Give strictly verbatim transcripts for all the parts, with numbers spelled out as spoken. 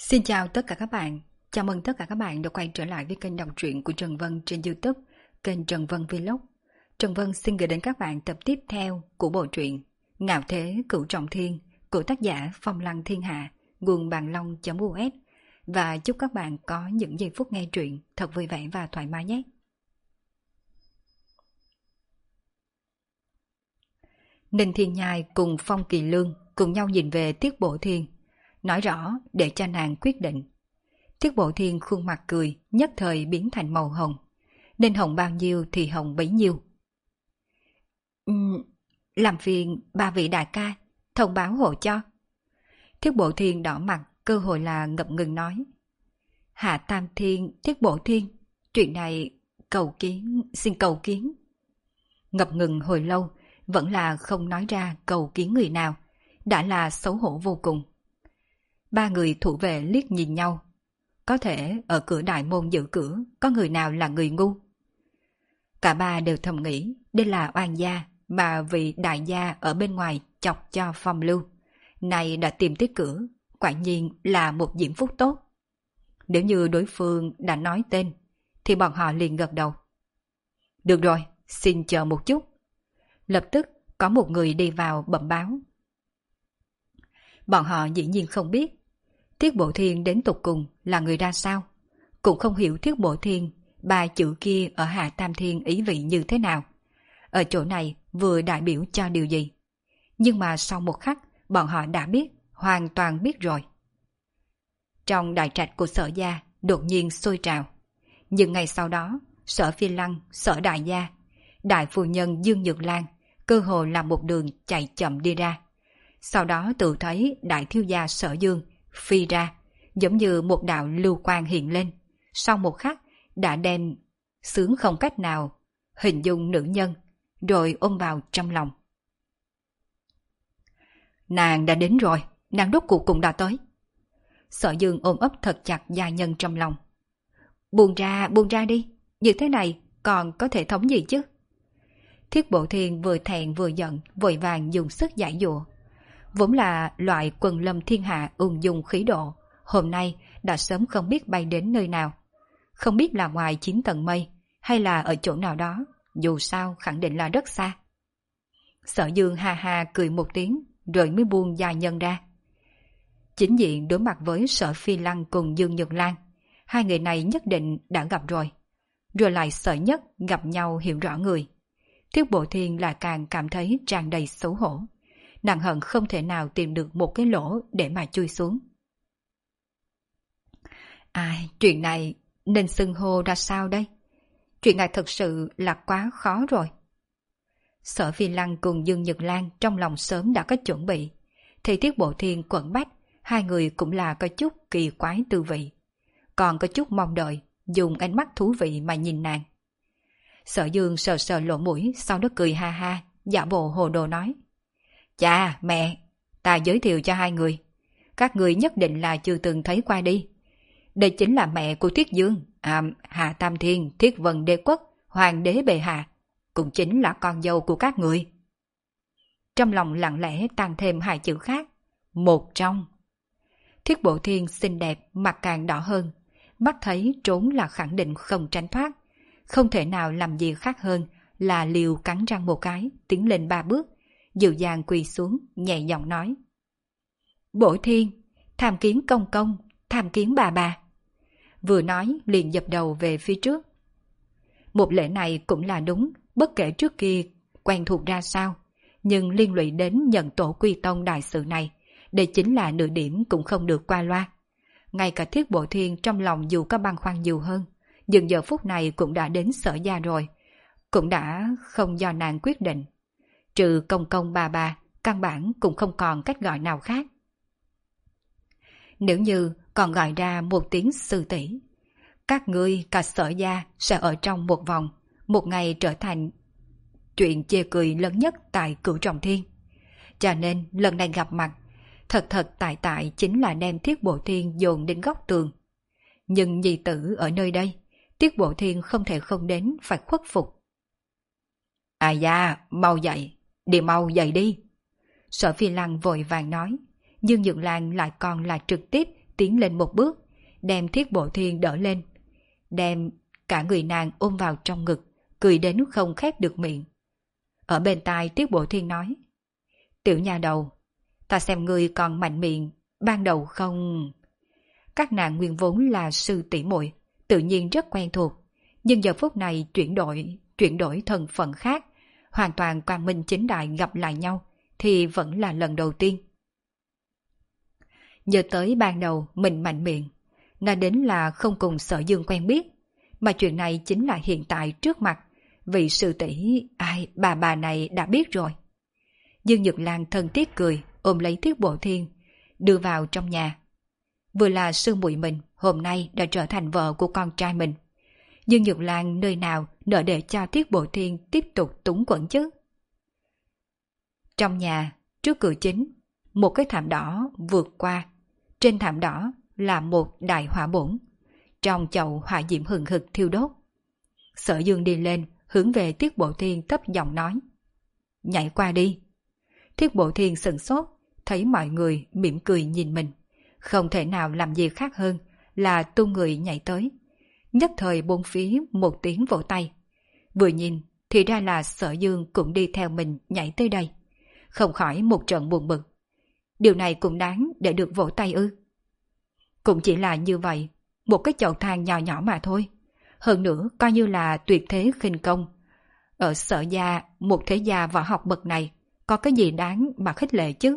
Xin chào tất cả các bạn, chào mừng tất cả các bạn đã quay trở lại với kênh đọc truyện của Trần Vân trên YouTube, kênh Trần Vân Vlog. Trần Vân xin gửi đến các bạn tập tiếp theo của bộ truyện Ngạo Thế Cửu Trọng Thiên của tác giả Phong Lăng Thiên Hạ, nguồn bàn long.us, và chúc các bạn có những giây phút nghe truyện thật vui vẻ và thoải mái nhé. Ninh Thiên Nhai cùng Phong Kỳ Lương cùng nhau nhìn về Tiết Bộ Thiên, nói rõ để cho nàng quyết định. Tiết Bộ Thiên khuôn mặt cười, nhất thời biến thành màu hồng, nên hồng bao nhiêu thì hồng bấy nhiêu. Uhm, làm phiền ba vị đại ca, thông báo hộ cho. Tiết Bộ Thiên đỏ mặt, cơ hội là ngập ngừng nói. Hạ Tam Thiên, Tiết Bộ Thiên, chuyện này cầu kiến, xin cầu kiến. Ngập ngừng hồi lâu, vẫn là không nói ra cầu kiến người nào, đã là xấu hổ vô cùng. Ba người thủ vệ liếc nhìn nhau. Có thể ở cửa đại môn giữ cửa có người nào là người ngu. Cả ba đều thầm nghĩ đây là oan gia mà vị đại gia ở bên ngoài chọc cho Phong Lưu. Này đã tìm tới cửa, quả nhiên là một diễm phúc tốt. Nếu như đối phương đã nói tên, thì bọn họ liền gật đầu. Được rồi, xin chờ một chút. Lập tức có một người đi vào bẩm báo. Bọn họ dĩ nhiên không biết Tiết Bộ Thiên đến tục cùng là người ra sao, cũng không hiểu Tiết Bộ Thiên ba chữ kia ở Hạ Tam Thiên ý vị như thế nào, ở chỗ này vừa đại biểu cho điều gì. Nhưng mà sau một khắc bọn họ đã biết, hoàn toàn biết rồi. Trong đại trạch của Sở gia đột nhiên sôi trào, nhưng ngày sau đó Sở Phi Lăng, Sở Đại gia, đại phu nhân Dương Nhược Lan cơ hồ là một đường chạy chậm đi ra. Sau đó tự thấy đại thiếu gia Sở Dương phi ra, giống như một đạo lưu quang hiện lên, sau một khắc đã đem sướng không cách nào hình dung nữ nhân, rồi ôm vào trong lòng. Nàng đã đến rồi, nàng đốt cuộc cũng đã tới. Sở Dương ôm ấp thật chặt gia nhân trong lòng. Buông ra, buông ra đi, như thế này còn có thể thống gì chứ? Thiết Bộ Thiên vừa thẹn vừa giận, vội vàng dùng sức giải dụa. Vốn là loại quần lâm thiên hạ ung dung khí độ, hôm nay đã sớm không biết bay đến nơi nào. Không biết là ngoài chín tầng mây, hay là ở chỗ nào đó, dù sao khẳng định là rất xa. Sở Dương ha ha cười một tiếng, rồi mới buông gia nhân ra. Chính diện đối mặt với Sở Phi Lăng cùng Dương Nhược Lan, hai người này nhất định đã gặp rồi. Rồi lại Sở Nhất gặp nhau hiểu rõ người. Tiết Bộ Thiên lại càng cảm thấy tràn đầy xấu hổ. Nàng hận không thể nào tìm được một cái lỗ để mà chui xuống. Ai, chuyện này nên xưng hô ra sao đây? Chuyện này thật sự là quá khó rồi. Sở Phi Lăng cùng Dương Nhật Lan trong lòng sớm đã có chuẩn bị. Thì Tiết Bộ Thiên quẩn bách, hai người cũng là có chút kỳ quái tư vị. Còn có chút mong đợi, dùng ánh mắt thú vị mà nhìn nàng. Sở Dương sờ sờ lỗ mũi, sau đó cười ha ha, giả bộ hồ đồ nói. Cha, mẹ, ta giới thiệu cho hai người. Các người nhất định là chưa từng thấy qua đi. Đây chính là mẹ của Thiết Dương, à, Hạ Tam Thiên, Thiết Vân Đế Quốc, Hoàng đế bệ hạ, cũng chính là con dâu của các người. Trong lòng lặng lẽ tăng thêm hai chữ khác, một trong. Thiết Bộ Thiên xinh đẹp, mặt càng đỏ hơn, mắt thấy trốn là khẳng định không tránh thoát, không thể nào làm gì khác hơn là liều cắn răng một cái, tiến lên ba bước, dịu dàng quỳ xuống, nhẹ giọng nói. Bộ Thiên, tham kiến công công, tham kiến bà bà. Vừa nói liền dập đầu về phía trước. Một lễ này cũng là đúng, bất kể trước kia quen thuộc ra sao, nhưng liên lụy đến nhận tổ quy tông đại sự này, đây chính là nửa điểm cũng không được qua loa. Ngay cả Thiết Bộ Thiên trong lòng dù có băn khoăn nhiều hơn, nhưng giờ phút này cũng đã đến Sở gia rồi, cũng đã không do nàng quyết định. Trừ công công bà bà, căn bản cũng không còn cách gọi nào khác. Nếu như còn gọi ra một tiếng sư tỷ, các ngươi cả Sở gia sẽ ở trong một vòng, một ngày trở thành chuyện chê cười lớn nhất tại Cửu Trọng Thiên. Cho nên lần này gặp mặt, thật thật tại tại chính là đem Thiết Bộ Thiên dồn đến góc tường. Nhưng nhi tử ở nơi đây, Tiết Bộ Thiên không thể không đến phải khuất phục. À da, mau dậy, đi mau dậy đi. Sở Phi Lăng vội vàng nói, Dương Nhược Lan lại còn là trực tiếp tiến lên một bước, đem Thiết Bộ Thiên đỡ lên, đem cả người nàng ôm vào trong ngực, cười đến không khép được miệng. Ở bên tai Thiết Bộ Thiên nói, tiểu nha đầu, ta xem ngươi còn mạnh miệng, ban đầu không... Các nàng nguyên vốn là sư tỷ muội, tự nhiên rất quen thuộc, nhưng giờ phút này chuyển đổi, chuyển đổi thân phận khác, hoàn toàn quang minh chính đại gặp lại nhau, thì vẫn là lần đầu tiên. Nhớ tới ban đầu mình mạnh miệng, nói đến là không cùng Sở Dương quen biết, mà chuyện này chính là hiện tại trước mặt, vị sư tỷ ai bà bà này đã biết rồi. Dương Nhược Lan thân thiết cười, ôm lấy Thiết Bộ Thiên, đưa vào trong nhà. Vừa là sư muội mình, hôm nay đã trở thành vợ của con trai mình. Dương Nhược Lan nơi nào nỡ để cho Thiết Bộ Thiên tiếp tục túng quẫn chứ? Trong nhà, trước cửa chính, một cái thảm đỏ vượt qua. Trên thảm đỏ là một đại hỏa bổn. Trong chậu hỏa diễm hừng hực thiêu đốt. Sở Dương đi lên, hướng về Thiết Bộ Thiên thấp giọng nói. Nhảy qua đi. Thiết Bộ Thiên sửng sốt, thấy mọi người mỉm cười nhìn mình. Không thể nào làm gì khác hơn là tung người nhảy tới. Nhất thời bốn phía một tiếng vỗ tay. Vừa nhìn thì ra là Sở Dương cũng đi theo mình nhảy tới đây. Không khỏi một trận buồn bực. Điều này cũng đáng để được vỗ tay ư? Cũng chỉ là như vậy, một cái chậu than nhỏ nhỏ mà thôi. Hơn nữa coi như là tuyệt thế khinh công. Ở Sở gia, một thế gia võ học bậc này, có cái gì đáng mà khích lệ chứ?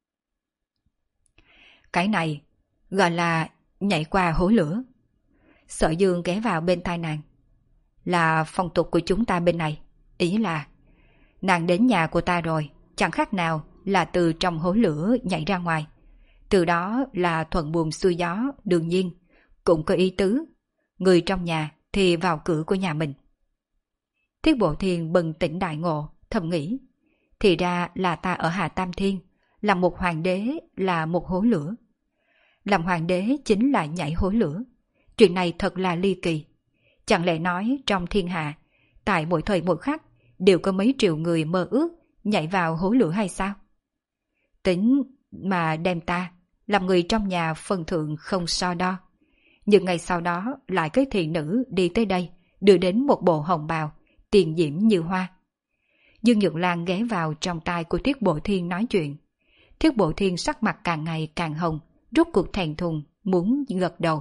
Cái này gọi là nhảy qua hố lửa. Sở Dương ghé vào bên tai nàng. Là phong tục của chúng ta bên này. Ý là nàng đến nhà của ta rồi, chẳng khác nào là từ trong hố lửa nhảy ra ngoài. Từ đó là thuận buồm xuôi gió, đương nhiên cũng có ý tứ. Người trong nhà thì vào cửa của nhà mình. Thiết Bộ Thiên bừng tỉnh đại ngộ, thầm nghĩ. Thì ra là ta ở Hà Tam Thiên, là một hoàng đế, là một hố lửa. Làm hoàng đế chính là nhảy hố lửa. Chuyện này thật là ly kỳ. Chẳng lẽ nói trong thiên hạ, tại mỗi thời mỗi khắc, đều có mấy triệu người mơ ước nhảy vào hố lửa hay sao? Tính mà đem ta, làm người trong nhà phần thượng không so đo. Nhưng ngày sau đó lại cái thị nữ đi tới đây, đưa đến một bộ hồng bào, tiền diễm như hoa. Dương Nhược Lan ghé vào trong tai của Thiết Bộ Thiên nói chuyện. Thiết Bộ Thiên sắc mặt càng ngày càng hồng, rút cuộc thẹn thùng, muốn gật đầu.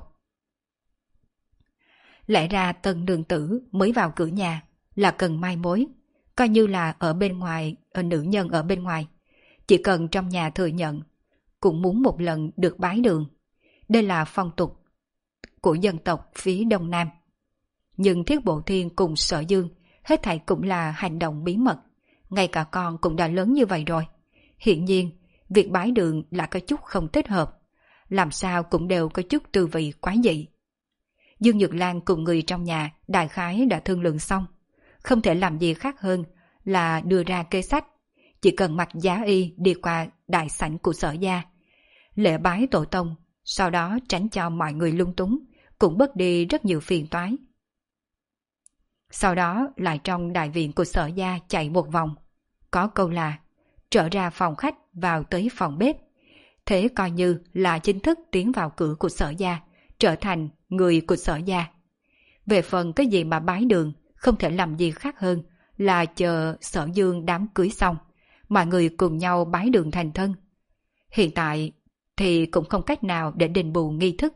Lẽ ra Tân nương tử mới vào cửa nhà là cần mai mối, coi như là ở bên ngoài, ở nữ nhân ở bên ngoài. Chỉ cần trong nhà thừa nhận, cũng muốn một lần được bái đường. Đây là phong tục của dân tộc phía Đông Nam. Nhưng Thiết Bộ Thiên cùng Sở Dương, hết thảy cũng là hành động bí mật. Ngay cả con cũng đã lớn như vậy rồi. Hiện nhiên, việc bái đường là có chút không thích hợp. Làm sao cũng đều có chút tư vị quái dị. Dương Nhược Lan cùng người trong nhà đại khái đã thương lượng xong. Không thể làm gì khác hơn là đưa ra kế sách. Chỉ cần mặc giá y đi qua đại sảnh của Sở gia, lễ bái tổ tông, sau đó tránh cho mọi người lung túng, cũng bớt đi rất nhiều phiền toái. Sau đó lại trong đại viện của Sở gia chạy một vòng. Có câu là trở ra phòng khách vào tới phòng bếp. Thế coi như là chính thức tiến vào cửa của Sở gia, trở thành người của Sở gia. Về phần cái gì mà bái đường, không thể làm gì khác hơn là chờ Sở Dương đám cưới xong, mọi người cùng nhau bái đường thành thân. Hiện tại thì cũng không cách nào để đền bù nghi thức.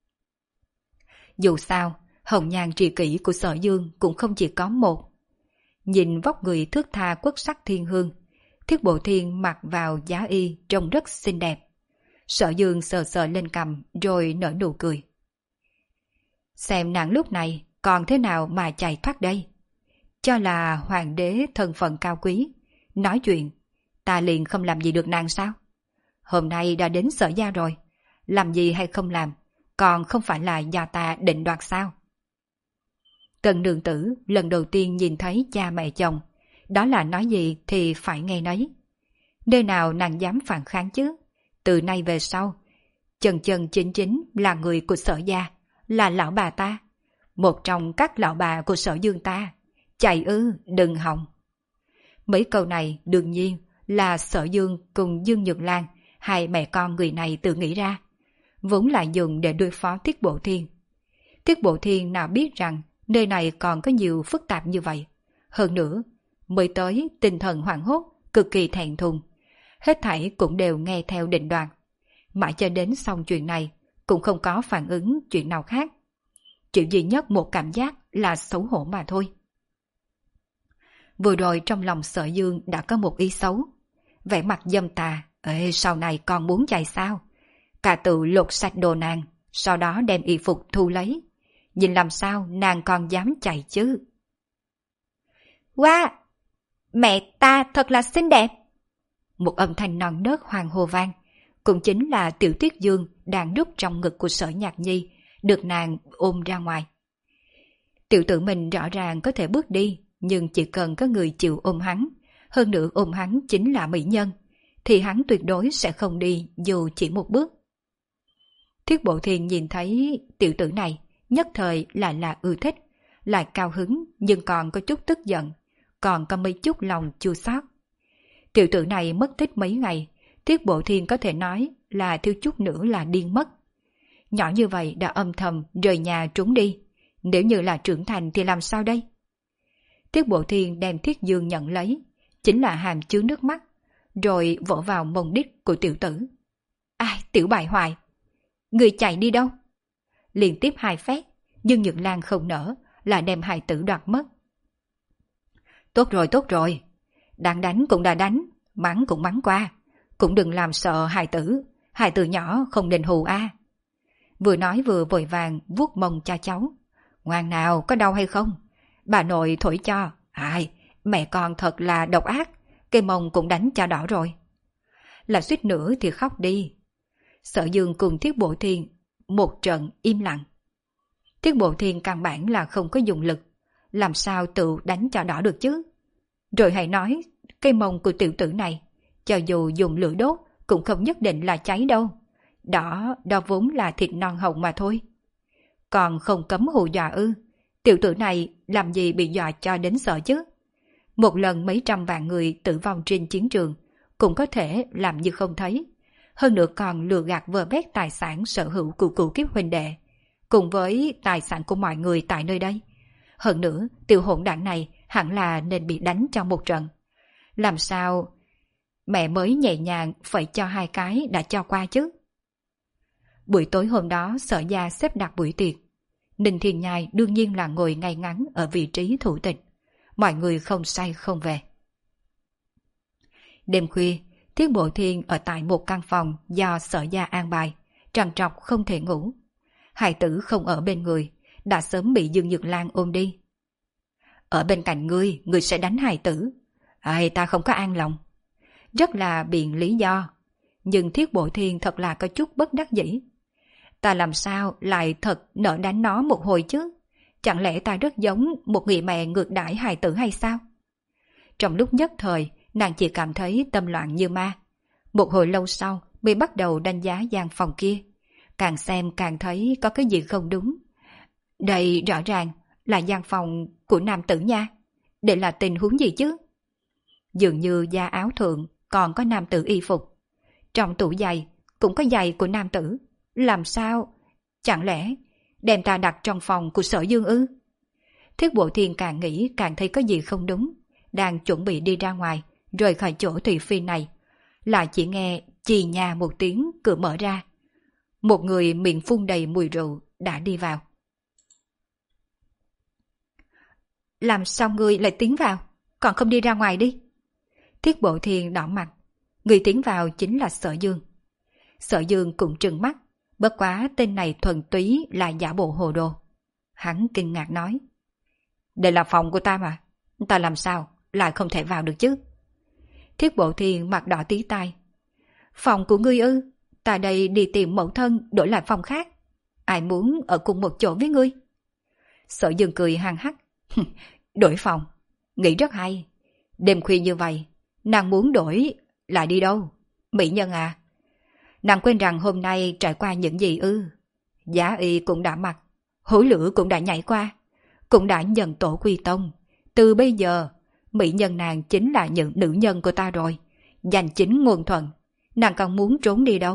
Dù sao, hồng nhan tri kỷ của Sở Dương cũng không chỉ có một. Nhìn vóc người thước tha quốc sắc thiên hương, Thiết Bộ Thiên mặc vào giá y trông rất xinh đẹp. Sở Dương sờ sờ lên cằm rồi nở nụ cười. Xem nàng lúc này còn thế nào mà chạy thoát đây. Cho là hoàng đế thân phận cao quý, nói chuyện, ta liền không làm gì được nàng sao? Hôm nay đã đến Sở gia rồi, làm gì hay không làm, còn không phải là do ta định đoạt sao? Tần nương tử lần đầu tiên nhìn thấy cha mẹ chồng, đó là nói gì thì phải nghe nấy. Nơi nào nàng dám phản kháng chứ? Từ nay về sau, chân chân chính chính là người của Sở gia, là lão bà ta, một trong các lão bà của Sở Dương ta. Chạy ư, đừng hòng. Mấy câu này đương nhiên là Sở Dương cùng Dương Nhược Lan, hai mẹ con người này tự nghĩ ra. vốn là dùng để đối phó Tiết Bộ Thiên. Tiết Bộ Thiên nào biết rằng nơi này còn có nhiều phức tạp như vậy. Hơn nữa, mới tới tinh thần hoảng hốt, cực kỳ thẹn thùng. Hết thảy cũng đều nghe theo định đoạt. Mãi cho đến xong chuyện này, cũng không có phản ứng chuyện nào khác. Chỉ duy nhất một cảm giác là xấu hổ mà thôi. Vừa rồi trong lòng Sở Dương đã có một ý xấu. Vẻ mặt dâm tà, ê, sau này còn muốn chạy sao? Cả tự lột sạch đồ nàng, sau đó đem y phục thu lấy. Nhìn làm sao nàng còn dám chạy chứ? Wow! Mẹ ta thật là xinh đẹp! Một âm thanh non nớt hoàng hồ vang, cũng chính là Tiểu Tuyết Dương đang núp trong ngực của Sở Nhạc Nhi, được nàng ôm ra ngoài. Tiểu tử mình rõ ràng có thể bước đi, nhưng chỉ cần có người chịu ôm hắn, hơn nữa ôm hắn chính là mỹ nhân, thì hắn tuyệt đối sẽ không đi dù chỉ một bước. Thiết Bộ Thiên nhìn thấy tiểu tử này, nhất thời lại là ưa thích, lại cao hứng nhưng còn có chút tức giận, còn có mấy chút lòng chua xót. Tiểu tử này mất tích mấy ngày, Thiết Bộ Thiên có thể nói là thiếu chút nữa là điên mất. Nhỏ như vậy đã âm thầm rời nhà trốn đi, nếu như là trưởng thành thì làm sao đây? Thiết Bộ Thiên đem Thiết Dương nhận lấy, chính là hàm chứa nước mắt, rồi vỗ vào mông đít của tiểu tử. Ai, tiểu bại hoại! Người chạy đi đâu? Liên tiếp hai phét, nhưng Nhược Lan không nỡ, là đem hài tử đoạt mất. Tốt rồi, tốt rồi. Đang đánh cũng đã đánh, mắng cũng mắng qua. Cũng đừng làm sợ hài tử, hài tử nhỏ không nên hù a. Vừa nói vừa vội vàng vuốt mông cha cháu. Ngoan nào, có đau hay không? Bà nội thổi cho. Ai, mẹ con thật là độc ác, cây mông cũng đánh cho đỏ rồi. Là suýt nữa thì khóc đi. Sở Dương cùng Thiết Bộ Thiên một trận im lặng. Thiết Bộ Thiên căn bản là không có dùng lực, làm sao tự đánh cho đỏ được chứ? Rồi hãy nói, cây mông của tiểu tử này, cho dù dùng lửa đốt cũng không nhất định là cháy đâu. Đỏ, đó vốn là thịt non hồng mà thôi. Còn không cấm hù dọa ư? Tiểu tử này làm gì bị dọa cho đến sợ chứ? Một lần mấy trăm vạn người tử vong trên chiến trường, cũng có thể làm như không thấy. Hơn nữa còn lừa gạt vơ vét tài sản sở hữu của cửu kiếp huynh đệ, cùng với tài sản của mọi người tại nơi đây. Hơn nữa, tiểu hỗn đảng này hẳn là nên bị đánh trong một trận. Làm sao mẹ mới nhẹ nhàng phải cho hai cái đã cho qua chứ? Buổi tối hôm đó Sở gia xếp đặt buổi tiệc. Ninh Thiên Nhai đương nhiên là ngồi ngay ngắn ở vị trí thủ tịch. Mọi người không say không về. Đêm khuya, Thiết Bộ Thiên ở tại một căn phòng do Sở gia an bài, trằn trọc không thể ngủ. Hài tử không ở bên người, đã sớm bị Dương Nhược Lan ôm đi. Ở bên cạnh ngươi, ngươi sẽ đánh hài tử. Ai, ta không có an lòng. Rất là biện lý do, nhưng Thiết Bộ Thiên thật là có chút bất đắc dĩ. Ta làm sao lại thật nỡ đánh nó một hồi chứ? Chẳng lẽ ta rất giống một người mẹ ngược đãi hài tử hay sao? Trong lúc nhất thời, nàng chỉ cảm thấy tâm loạn như ma. Một hồi lâu sau mới bắt đầu đánh giá gian phòng kia. Càng xem càng thấy có cái gì không đúng. Đây rõ ràng là gian phòng của nam tử nha. Đây là tình huống gì chứ? Dường như da áo thượng còn có nam tử y phục. Trong tủ giày cũng có giày của nam tử. Làm sao? Chẳng lẽ đem ta đặt trong phòng của Sở Dương ư? Thiết Bộ Thiên càng nghĩ càng thấy có gì không đúng. Đang chuẩn bị đi ra ngoài, rời khỏi chỗ thị phi này, lại chỉ nghe chì nhà một tiếng, cửa mở ra. Một người miệng phun đầy mùi rượu đã đi vào. Làm sao ngươi lại tiến vào? Còn không đi ra ngoài đi? Thiết Bộ Thiên đỏ mặt. Người tiến vào chính là Sở Dương. Sở Dương cũng trừng mắt. Bất quá tên này thuần túy là giả bộ hồ đồ. Hắn kinh ngạc nói. Đây là phòng của ta mà. Ta làm sao lại không thể vào được chứ? Thiết Bộ Thiên mặt đỏ tí tai. Phòng của ngươi ư? Ta đây đi tìm mẫu thân đổi lại phòng khác. Ai muốn ở cùng một chỗ với ngươi? Sở Dương cười hăng hắc. Đổi phòng? Nghĩ rất hay. Đêm khuya như vậy, nàng muốn đổi lại đi đâu? Mỹ nhân à? Nàng quên rằng hôm nay trải qua những gì ư? Giá y cũng đã mặc, hối lửa cũng đã nhảy qua, cũng đã nhận tổ quy tông. Từ bây giờ, mỹ nhân nàng chính là những nữ nhân của ta rồi. Giành chính nguồn thuận. Nàng còn muốn trốn đi đâu?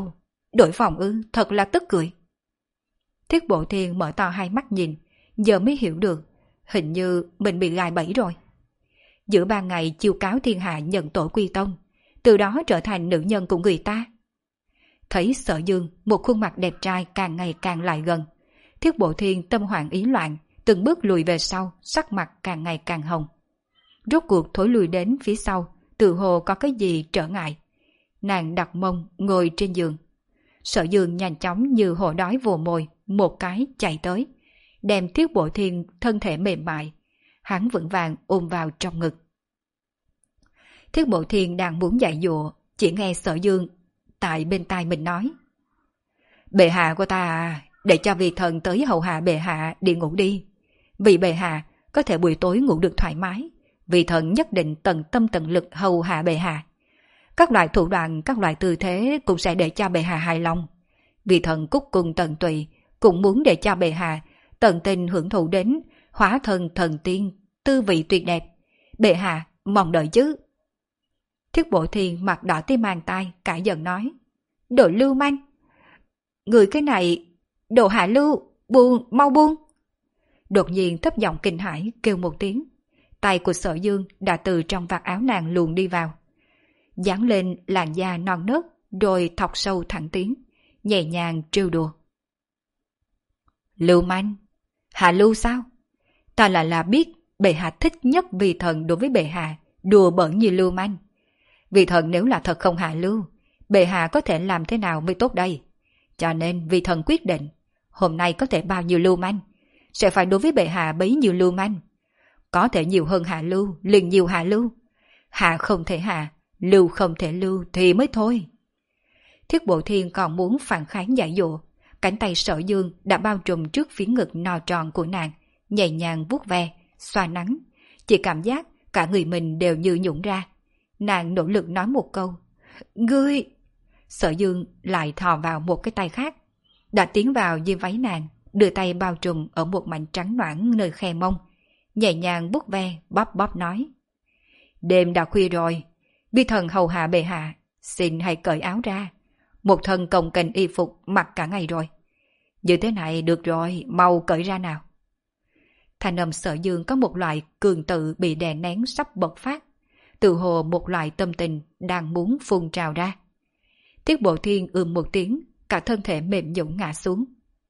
Đổi phòng ư, thật là tức cười. Thiết Bộ Thiên mở to hai mắt nhìn, giờ mới hiểu được, hình như mình bị gài bẫy rồi. Giữa ban ngày chiêu cáo thiên hạ nhận tội quy tông, từ đó trở thành nữ nhân của người ta. Thấy Sở Dương một khuôn mặt đẹp trai càng ngày càng lại gần, Thiết Bộ Thiên tâm hoảng ý loạn, từng bước lùi về sau, sắc mặt càng ngày càng hồng. Rốt cuộc thối lùi đến phía sau, tự hồ có cái gì trở ngại. Nàng đặt mông ngồi trên giường. Sở Dương nhanh chóng như hổ đói vồ mồi, một cái chạy tới, đem Thiết Bộ Thiên thân thể mềm mại, hắn vững vàng ôm vào trong ngực. Thiết Bộ Thiên đang muốn dạy dỗ, chỉ nghe Sở Dương tại bên tai mình nói: Bệ hạ của ta à, để cho vị thần tới hầu hạ bệ hạ đi ngủ đi. Vì bệ hạ có thể buổi tối ngủ được thoải mái, vị thần nhất định tận tâm tận lực hầu hạ bệ hạ. Các loại thủ đoạn, các loại tư thế cũng sẽ để cho bệ hạ hài lòng. Vị thần cúc cùng tận tụy cũng muốn để cho bệ hạ tận tình hưởng thụ đến hóa thân thần tiên, tư vị tuyệt đẹp. Bệ hạ mong đợi chứ. Thiết Bộ Thiên mặt đỏ tim mang tai, cãi giận nói: Đồ lưu manh! Người cái này, đồ hạ lưu, buông, mau buông! Đột nhiên thấp giọng kinh hãi kêu một tiếng. Tay của Sở Dương đã từ trong vạt áo nàng luồn đi vào, dán lên làn da non nớt, rồi thọc sâu thẳng tiếng, nhẹ nhàng trêu đùa. Lưu manh? Hạ lưu sao? Ta là là biết bệ hạ thích nhất vị thần đối với bệ hạ đùa bỡn như lưu manh. Vị thần nếu là thật không hạ lưu, bệ hạ có thể làm thế nào mới tốt đây? Cho nên vị thần quyết định, hôm nay có thể bao nhiêu lưu manh, sẽ phải đối với bệ hạ bấy nhiêu lưu manh. Có thể nhiều hơn hạ lưu, liền nhiều hạ lưu. Hạ không thể hạ, lưu không thể lưu thì mới thôi. Thiết Bộ Thiên còn muốn phản kháng giải dụ, cánh tay Sở Dương đã bao trùm trước phía ngực no tròn của nàng, nhẹ nhàng vuốt ve, xoa nắng. Chỉ cảm giác cả người mình đều như nhũn ra. Nàng nỗ lực nói một câu: Ngươi! Sở Dương lại thò vào một cái tay khác, đã tiến vào dưới váy nàng, đưa tay bao trùm ở một mảnh trắng nõn nơi khe mông, nhẹ nhàng vuốt ve, bóp bóp nói: Đêm đã khuya rồi, vi thần hầu hạ bệ hạ, xin hãy cởi áo ra. Một thân cồng kềnh y phục mặc cả ngày rồi. Như thế này được rồi, mau cởi ra nào. Thanh âm Sở Dương có một loại cường tự bị đè nén sắp bộc phát, tự hồ một loại tâm tình đang muốn phun trào ra. Thiết Bộ Thiên ưm một tiếng, cả thân thể mềm nhũn ngã xuống.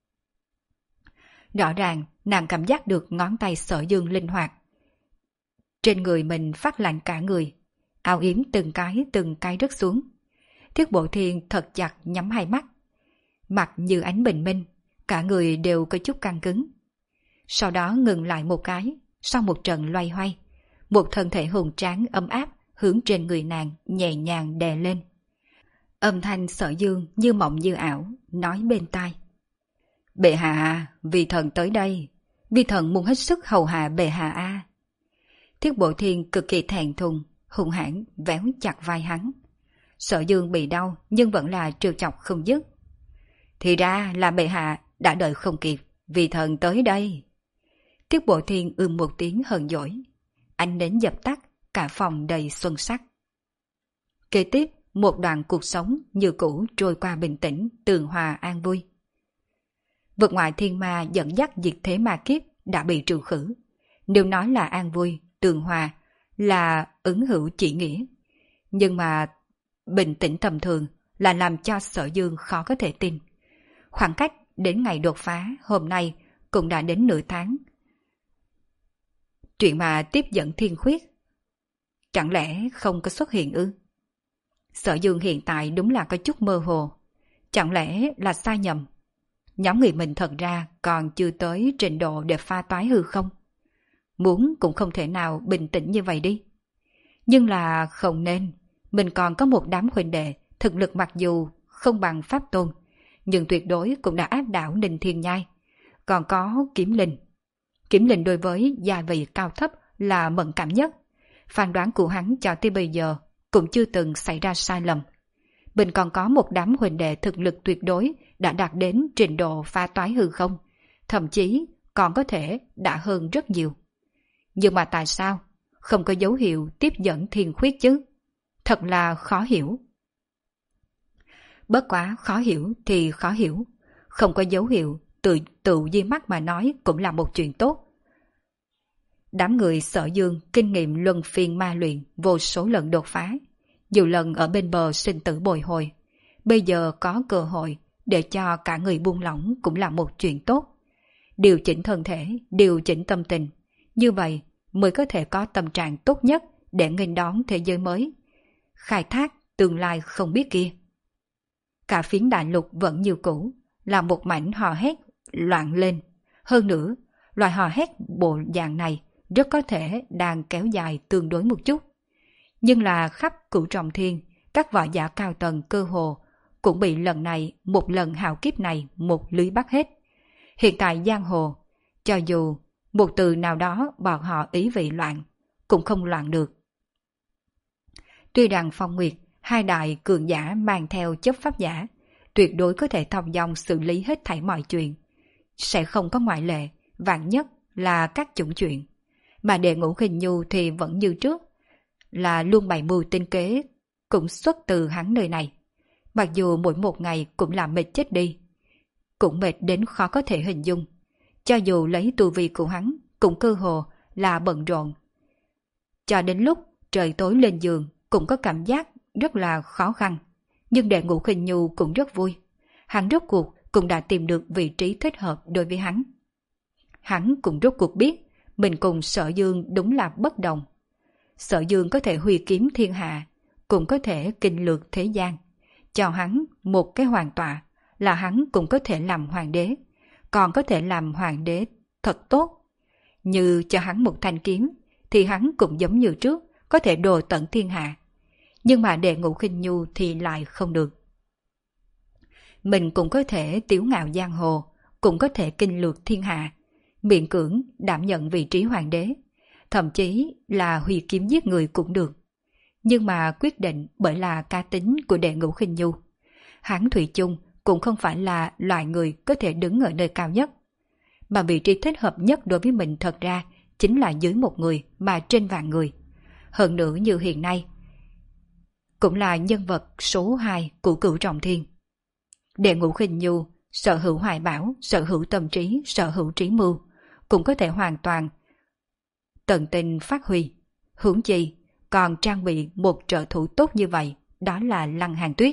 Rõ ràng nàng cảm giác được ngón tay Sở Dương linh hoạt. Trên người mình phát lạnh cả người, áo yếm từng cái từng cái rớt xuống. Thiết Bộ Thiên thật chặt nhắm hai mắt, mặt như ánh bình minh, cả người đều có chút căng cứng. Sau đó ngừng lại một cái, sau một trận loay hoay, một thân thể hùng tráng ấm áp hướng trên người nàng nhẹ nhàng đè lên. Âm thanh Sở Dương như mộng như ảo, nói bên tai: Bệ hạ, vì thần tới đây, vì thần muốn hết sức hầu hạ bệ hạ a. Thiết Bộ Thiên cực kỳ thẹn thùng, hung hãn véo chặt vai hắn. Sở Dương bị đau nhưng vẫn là trêu chọc không dứt. Thì ra là bệ hạ đã đợi không kịp, vì thần tới đây. Thiết Bộ Thiên ưm một tiếng hờn dỗi, ánh nến dập tắt, cả phòng đầy xuân sắc. Kế tiếp, một đoạn cuộc sống như cũ trôi qua bình tĩnh, tường hòa an vui. Vực ngoại thiên ma dẫn dắt diệt thế ma kiếp đã bị trừ khử. Nếu nói là an vui, tường hòa, là ứng hữu chỉ nghĩa. Nhưng mà bình tĩnh tầm thường là làm cho Sở Dương khó có thể tin. Khoảng cách đến ngày đột phá hôm nay cũng đã đến nửa tháng. Chuyện mà tiếp dẫn thiên khuyết chẳng lẽ không có xuất hiện ư? Sở Dương hiện tại đúng là có chút mơ hồ. Chẳng lẽ là sai nhầm? Nhóm người mình thật ra còn chưa tới trình độ để pha toái hư không? Muốn cũng không thể nào bình tĩnh như vậy đi. Nhưng là không nên. Mình còn có một đám huynh đệ, thực lực mặc dù không bằng Pháp Tôn, nhưng tuyệt đối cũng đã áp đảo Ninh Thiên Nhai. Còn có Kiếm Linh. Kiếm Linh đối với gia vị cao thấp là mẫn cảm nhất. Phán đoán của hắn cho tới bây giờ cũng chưa từng xảy ra sai lầm. Mình còn có một đám huynh đệ thực lực tuyệt đối đã đạt đến trình độ pha toái hư không, thậm chí còn có thể đã hơn rất nhiều. Nhưng mà tại sao không có dấu hiệu tiếp dẫn thiên khuyết chứ? Thật là khó hiểu. Bất quá khó hiểu thì khó hiểu, không có dấu hiệu, tự tự di mắt mà nói cũng là một chuyện tốt. Đám người Sở Dương kinh nghiệm luân phiên ma luyện vô số lần đột phá, nhiều lần ở bên bờ sinh tử bồi hồi. Bây giờ có cơ hội để cho cả người buông lỏng cũng là một chuyện tốt. Điều chỉnh thân thể, điều chỉnh tâm tình, như vậy mới có thể có tâm trạng tốt nhất để nghênh đón thế giới mới, khai thác tương lai không biết kia. Cả phiến đại lục vẫn như cũ, là một mảnh hò hét loạn lên. Hơn nữa, loại hò hét bộ dạng này rất có thể đang kéo dài tương đối một chút. Nhưng là khắp cửu trọng thiên, các võ giả cao tầng cơ hồ cũng bị lần này, một lần hào kiếp này một lưới bắt hết. Hiện tại giang hồ, cho dù một từ nào đó bọn họ ý vị loạn, cũng không loạn được. Tuy rằng Phong Nguyệt, hai đại cường giả mang theo chấp pháp giả, tuyệt đối có thể thong dong xử lý hết thảy mọi chuyện. Sẽ không có ngoại lệ, vạn nhất là các chủng chuyện. Mà Đệ Ngũ Khinh Nhu thì vẫn như trước, là luôn bày mưu tinh kế, cũng xuất từ hắn nơi này. Mặc dù mỗi một ngày cũng làm mệt chết đi, cũng mệt đến khó có thể hình dung. Cho dù lấy tu vi của hắn, cũng cơ hồ là bận rộn. Cho đến lúc trời tối lên giường, cũng có cảm giác rất là khó khăn. Nhưng Đệ Ngũ Khinh Nhu cũng rất vui. Hắn rốt cuộc cũng đã tìm được vị trí thích hợp đối với hắn. Hắn cũng rốt cuộc biết mình cùng Sở Dương đúng là bất đồng. Sở Dương có thể huy kiếm thiên hạ, cũng có thể kinh lược thế gian. Cho hắn một cái hoàng tọa là hắn cũng có thể làm hoàng đế, còn có thể làm hoàng đế thật tốt. Như cho hắn một thanh kiếm thì hắn cũng giống như trước, có thể đồ tận thiên hạ. Nhưng mà Đệ Ngũ Khinh Nhu thì lại không được. Mình cũng có thể tiếu ngạo giang hồ, cũng có thể kinh lược thiên hạ, miễn cưỡng đảm nhận vị trí hoàng đế, thậm chí là huy kiếm giết người cũng được. Nhưng mà quyết định bởi là cá tính của Đệ Ngũ Khinh Nhu. Hắn thủy chung cũng không phải là loại người có thể đứng ở nơi cao nhất. Mà vị trí thích hợp nhất đối với mình thật ra chính là dưới một người mà trên vạn người. Hơn nữa như hiện nay, cũng là nhân vật số hai của cửu trọng thiên. Đệ Ngũ Khinh Nhu sở hữu hoài bảo, sở hữu tâm trí, sở hữu trí mưu, cũng có thể hoàn toàn tận tình phát huy. Huống chi còn trang bị một trợ thủ tốt như vậy, đó là Lăng Hàn Tuyết.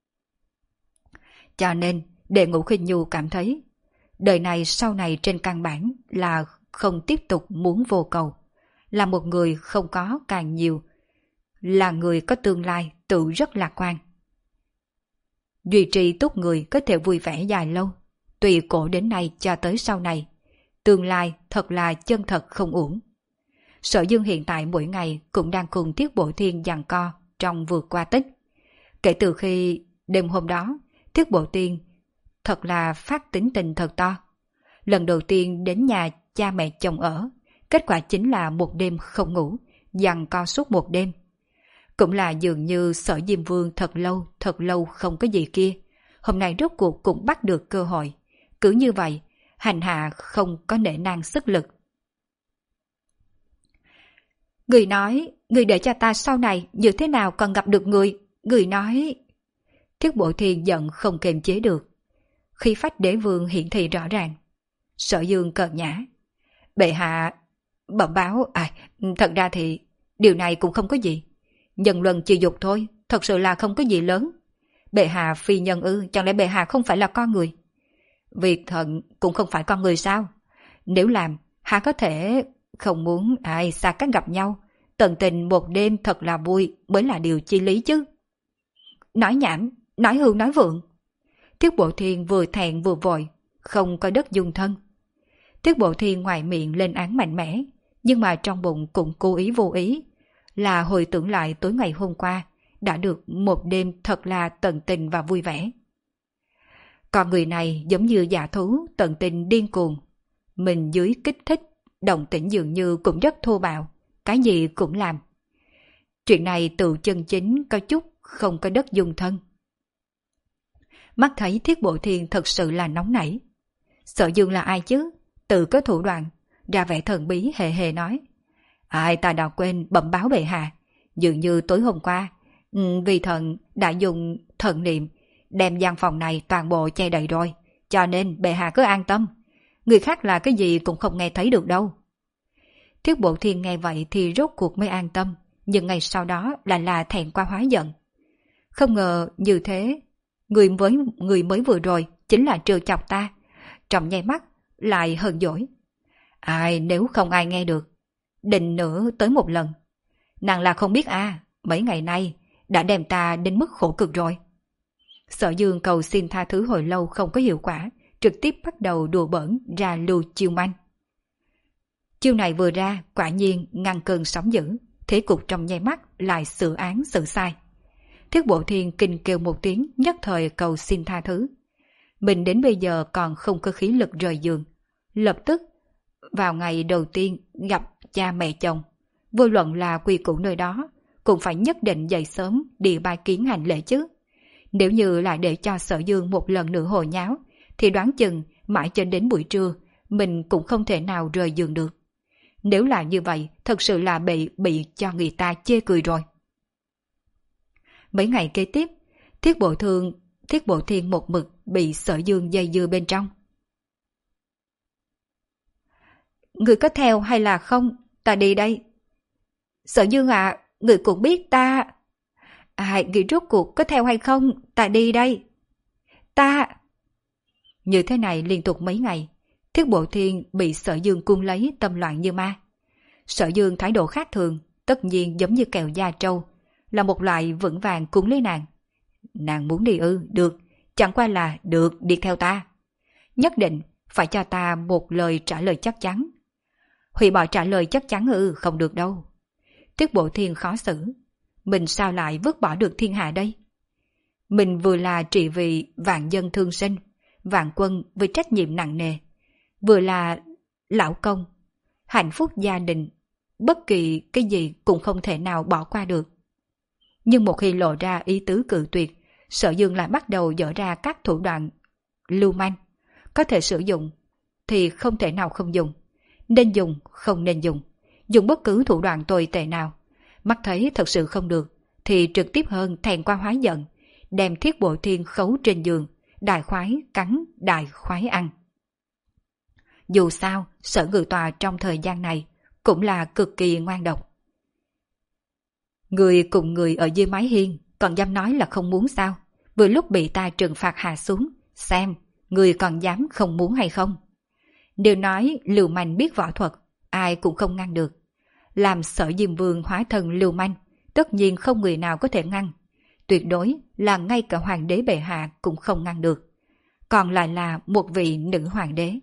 Cho nên Đệ Ngũ Khinh Nhu cảm thấy đời này sau này trên căn bản là không tiếp tục muốn vô cầu, là một người không có càng nhiều, là người có tương lai tự rất lạc quan. Duy trì tốt người có thể vui vẻ dài lâu, tùy cổ đến nay cho tới sau này, tương lai thật là chân thật không uổng. Sở Dương hiện tại mỗi ngày cũng đang cùng Tiết Bộ Thiên giằng co trong vượt qua tích. Kể từ khi đêm hôm đó, Tiết Bộ Thiên thật là phát tính tình thật to. Lần đầu tiên đến nhà cha mẹ chồng ở, kết quả chính là một đêm không ngủ, giằng co suốt một đêm. Cũng là dường như Sở Diêm Vương thật lâu, thật lâu không có gì kia. Hôm nay rốt cuộc cũng bắt được cơ hội. Cứ như vậy, hành hạ không có nể nang sức lực. Người nói, người để cho ta sau này như thế nào còn gặp được người. Người nói... Thiết Bộ Thiên giận không kiềm chế được. Khi phách đế vương hiển thị rõ ràng. Sở Dương cợt nhã. Bệ hạ... Bẩm báo... À, thật ra thì... Điều này cũng không có gì. Nhân luân chi dục thôi, thật sự là không có gì lớn. Bệ hạ phi nhân ư, chẳng lẽ bệ hạ không phải là con người? Vì thận cũng không phải con người sao? Nếu làm, hạ có thể không muốn ai xa cách gặp nhau, tận tình một đêm thật là vui mới là điều chi lý chứ. Nói nhảm, nói hưu nói vượng. Tiết Bộ Thiên vừa thẹn vừa vội, không có đất dung thân. Tiết Bộ Thiên ngoài miệng lên án mạnh mẽ, nhưng mà trong bụng cũng cố ý vô ý, là hồi tưởng lại tối ngày hôm qua, đã được một đêm thật là tận tình và vui vẻ. Con người này giống như giả thú tận tình điên cuồng. Mình dưới kích thích, động tĩnh dường như cũng rất thô bạo, cái gì cũng làm. Chuyện này tự chân chính có chút không có đất dung thân. Mắt thấy Thiết Bộ Thiên thật sự là nóng nảy. Sở Dương là ai chứ? Tự có thủ đoạn, ra vẻ thần bí hề hề nói. Ai ta đã quên bẩm báo bệ hạ. Dường như tối hôm qua, vì thần đã dùng thần niệm đem gian phòng này toàn bộ che đầy rồi, cho nên bệ hạ cứ an tâm. Người khác là cái gì cũng không nghe thấy được đâu. Thiết Bộ Thiên nghe vậy thì rốt cuộc mới an tâm, nhưng ngày sau đó lại là thẹn qua hóa giận. Không ngờ như thế, người với người mới vừa rồi chính là trêu chọc ta, trong nháy mắt lại hờn dỗi. Ai nếu không ai nghe được, định nữa tới một lần. Nàng là không biết à, mấy ngày nay đã đem ta đến mức khổ cực rồi. Sở Dương cầu xin tha thứ hồi lâu không có hiệu quả, trực tiếp bắt đầu đùa bỡn ra lưu chiêu manh. Chiêu này vừa ra, quả nhiên ngăn cơn sóng dữ, thế cục trong nháy mắt lại xử án xử sai. Thiết Bộ Thiên kinh kêu một tiếng, nhất thời cầu xin tha thứ. Mình đến bây giờ còn không có khí lực rời giường. Lập tức, vào ngày đầu tiên gặp cha mẹ chồng, vô luận là quy củ nơi đó, cũng phải nhất định dậy sớm đi bài kiến hành lễ chứ. Nếu như lại để cho Sở Dương một lần nữa hồi nháo, thì đoán chừng mãi cho đến buổi trưa, mình cũng không thể nào rời giường được. Nếu là như vậy, thật sự là bị bị cho người ta chê cười rồi. Mấy ngày kế tiếp, Thiết Bộ Thương, Thiết Bộ Thiên một mực bị Sở Dương dây dưa bên trong. Người có theo hay là không? Ta đi đây. Sở Dương ạ, à, người cũng biết ta. À, người rốt cuộc có theo hay không? Ta đi đây. Ta... Như thế này liên tục mấy ngày, Thiết Bộ Thiên bị Sở Dương cung lấy tâm loạn như ma. Sở Dương thái độ khác thường, tất nhiên giống như kẹo da trâu, là một loại vững vàng cuốn lấy nàng. Nàng muốn đi ư, được, chẳng qua là được đi theo ta. Nhất định phải cho ta một lời trả lời chắc chắn. Hủy bỏ trả lời chắc chắn ư, không được đâu. Thiết Bộ Thiên khó xử, mình sao lại vứt bỏ được thiên hạ đây? Mình vừa là trị vì vạn dân thương sinh, vạn quân với trách nhiệm nặng nề, vừa là lão công, hạnh phúc gia đình, bất kỳ cái gì cũng không thể nào bỏ qua được. Nhưng một khi lộ ra ý tứ cự tuyệt, Sở Dương lại bắt đầu dở ra các thủ đoạn lưu manh, có thể sử dụng thì không thể nào không dùng, nên dùng không nên dùng, dùng bất cứ thủ đoạn tồi tệ nào. Mắt thấy thật sự không được thì trực tiếp hơn thẹn qua hóa giận, đem Thiết Bộ Thiên khấu trên giường, đại khoái cắn, đại khoái ăn. Dù sao, Sở Ngự Tòa trong thời gian này cũng là cực kỳ ngoan độc. Người cùng người ở dưới mái hiên còn dám nói là không muốn sao? Vừa lúc bị ta trừng phạt hạ xuống, xem người còn dám không muốn hay không? Đều nói lưu manh biết võ thuật, ai cũng không ngăn được. Làm Sở Diêm Vương hóa thân lưu manh, tất nhiên không người nào có thể ngăn. Tuyệt đối là ngay cả hoàng đế bệ hạ cũng không ngăn được. Còn lại là một vị nữ hoàng đế.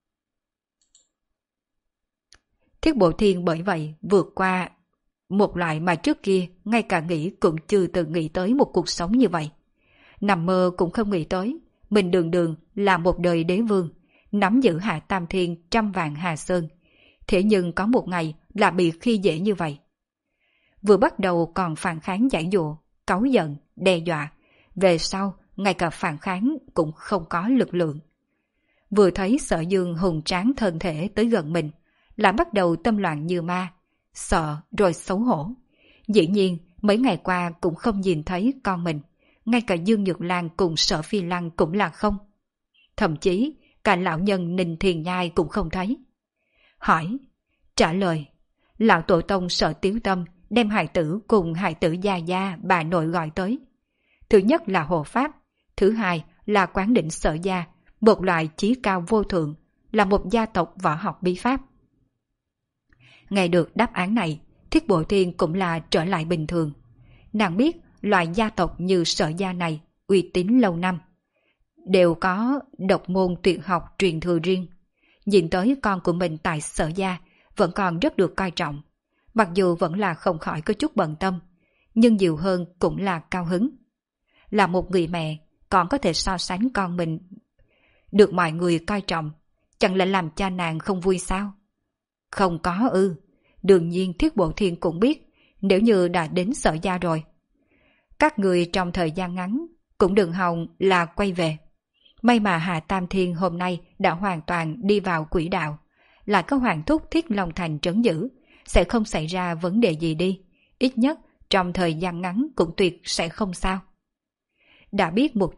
Thiết Bộ Thiên bởi vậy vượt qua một loại mà trước kia ngay cả nghĩ cũng chưa từng nghĩ tới một cuộc sống như vậy. Nằm mơ cũng không nghĩ tới, mình đường đường là một đời đế vương, nắm giữ Hạ Tam Thiên trăm vạn Hà Sơn. Thế nhưng có một ngày là bị khi dễ như vậy. Vừa bắt đầu còn phản kháng giải dụa, cáu giận, đe dọa, về sau ngay cả phản kháng cũng không có lực lượng. Vừa thấy Sở Dương hùng tráng thân thể tới gần mình, là bắt đầu tâm loạn như ma, sợ rồi xấu hổ. Dĩ nhiên mấy ngày qua cũng không nhìn thấy con mình, ngay cả Dương Nhược Lan cùng Sở Phi Lăng cũng là không. Thậm chí cả lão nhân Ninh Thiền Nhai cũng không thấy. Hỏi, trả lời, lão tổ tông Sở Tiếu Tâm đem hài tử cùng hài tử gia gia bà nội gọi tới. Thứ nhất là hộ pháp, thứ hai là quán đỉnh Sở gia, một loại chí cao vô thượng, là một gia tộc võ học bí pháp. Nghe được đáp án này, Thiết Bộ Thiên cũng là trở lại bình thường. Nàng biết loại gia tộc như Sở gia này uy tín lâu năm, đều có độc môn tuyệt học truyền thừa riêng. Nhìn tới con của mình tại Sở gia vẫn còn rất được coi trọng. Mặc dù vẫn là không khỏi có chút bận tâm, nhưng nhiều hơn cũng là cao hứng. Là một người mẹ còn có thể so sánh con mình được mọi người coi trọng, chẳng lẽ làm cha nàng không vui sao? Không có ư. Đương nhiên Thiết Bộ Thiên cũng biết, nếu như đã đến Sở gia rồi, các người trong thời gian ngắn cũng đừng hòng là quay về. May mà Hạ Tam Thiên hôm nay đã hoàn toàn đi vào quỹ đạo, lại có Hoàng thúc Thiết Long Thành trấn giữ, sẽ không xảy ra vấn đề gì đi, ít nhất trong thời gian ngắn cũng tuyệt sẽ không sao. Đã biết một chút,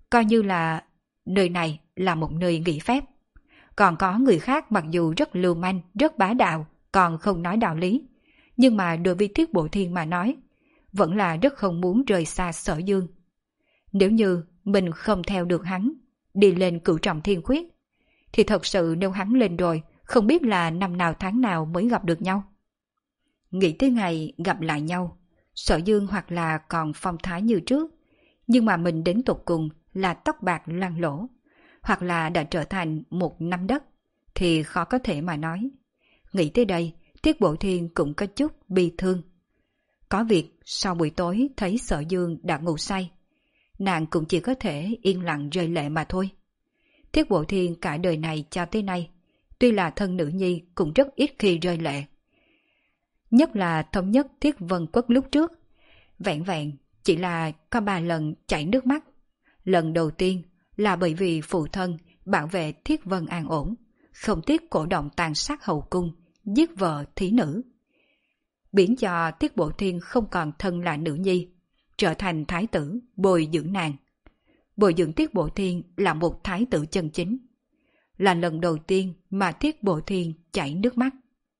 coi như là nơi này là một nơi nghỉ phép. Còn có người khác mặc dù rất lưu manh, rất bá đạo, còn không nói đạo lý. Nhưng mà đối với Thiết Bộ Thiên mà nói, vẫn là rất không muốn rời xa Sở Dương. Nếu như mình không theo được hắn, đi lên Cửu Trọng Thiên Khuyết, thì thật sự nếu hắn lên rồi, không biết là năm nào tháng nào mới gặp được nhau. Nghĩ tới ngày gặp lại nhau, Sở Dương hoặc là còn phong thái như trước, nhưng mà mình đến tột cùng là tóc bạc loang lỗ, hoặc là đã trở thành một nắm đất, thì khó có thể mà nói. Nghĩ tới đây, Tiết Bộ Thiên cũng có chút bi thương. Có việc sau buổi tối thấy Sở Dương đã ngủ say, nàng cũng chỉ có thể yên lặng rơi lệ mà thôi. Tiết Bộ Thiên cả đời này cho tới nay, tuy là thân nữ nhi cũng rất ít khi rơi lệ. Nhất là thống nhất Thiết Vân Quốc lúc trước, vẹn vẹn chỉ là có ba lần chảy nước mắt. Lần đầu tiên là bởi vì phụ thân bảo vệ Thiết Vân an ổn, không tiếc cổ động tàn sát hậu cung, giết vợ thí nữ, biến cho Tiết Bộ Thiên không còn thân là nữ nhi, trở thành thái tử bồi dưỡng nàng. Bồi dưỡng Tiết Bộ Thiên là một thái tử chân chính. Là lần đầu tiên mà Tiết Bộ Thiên chảy nước mắt.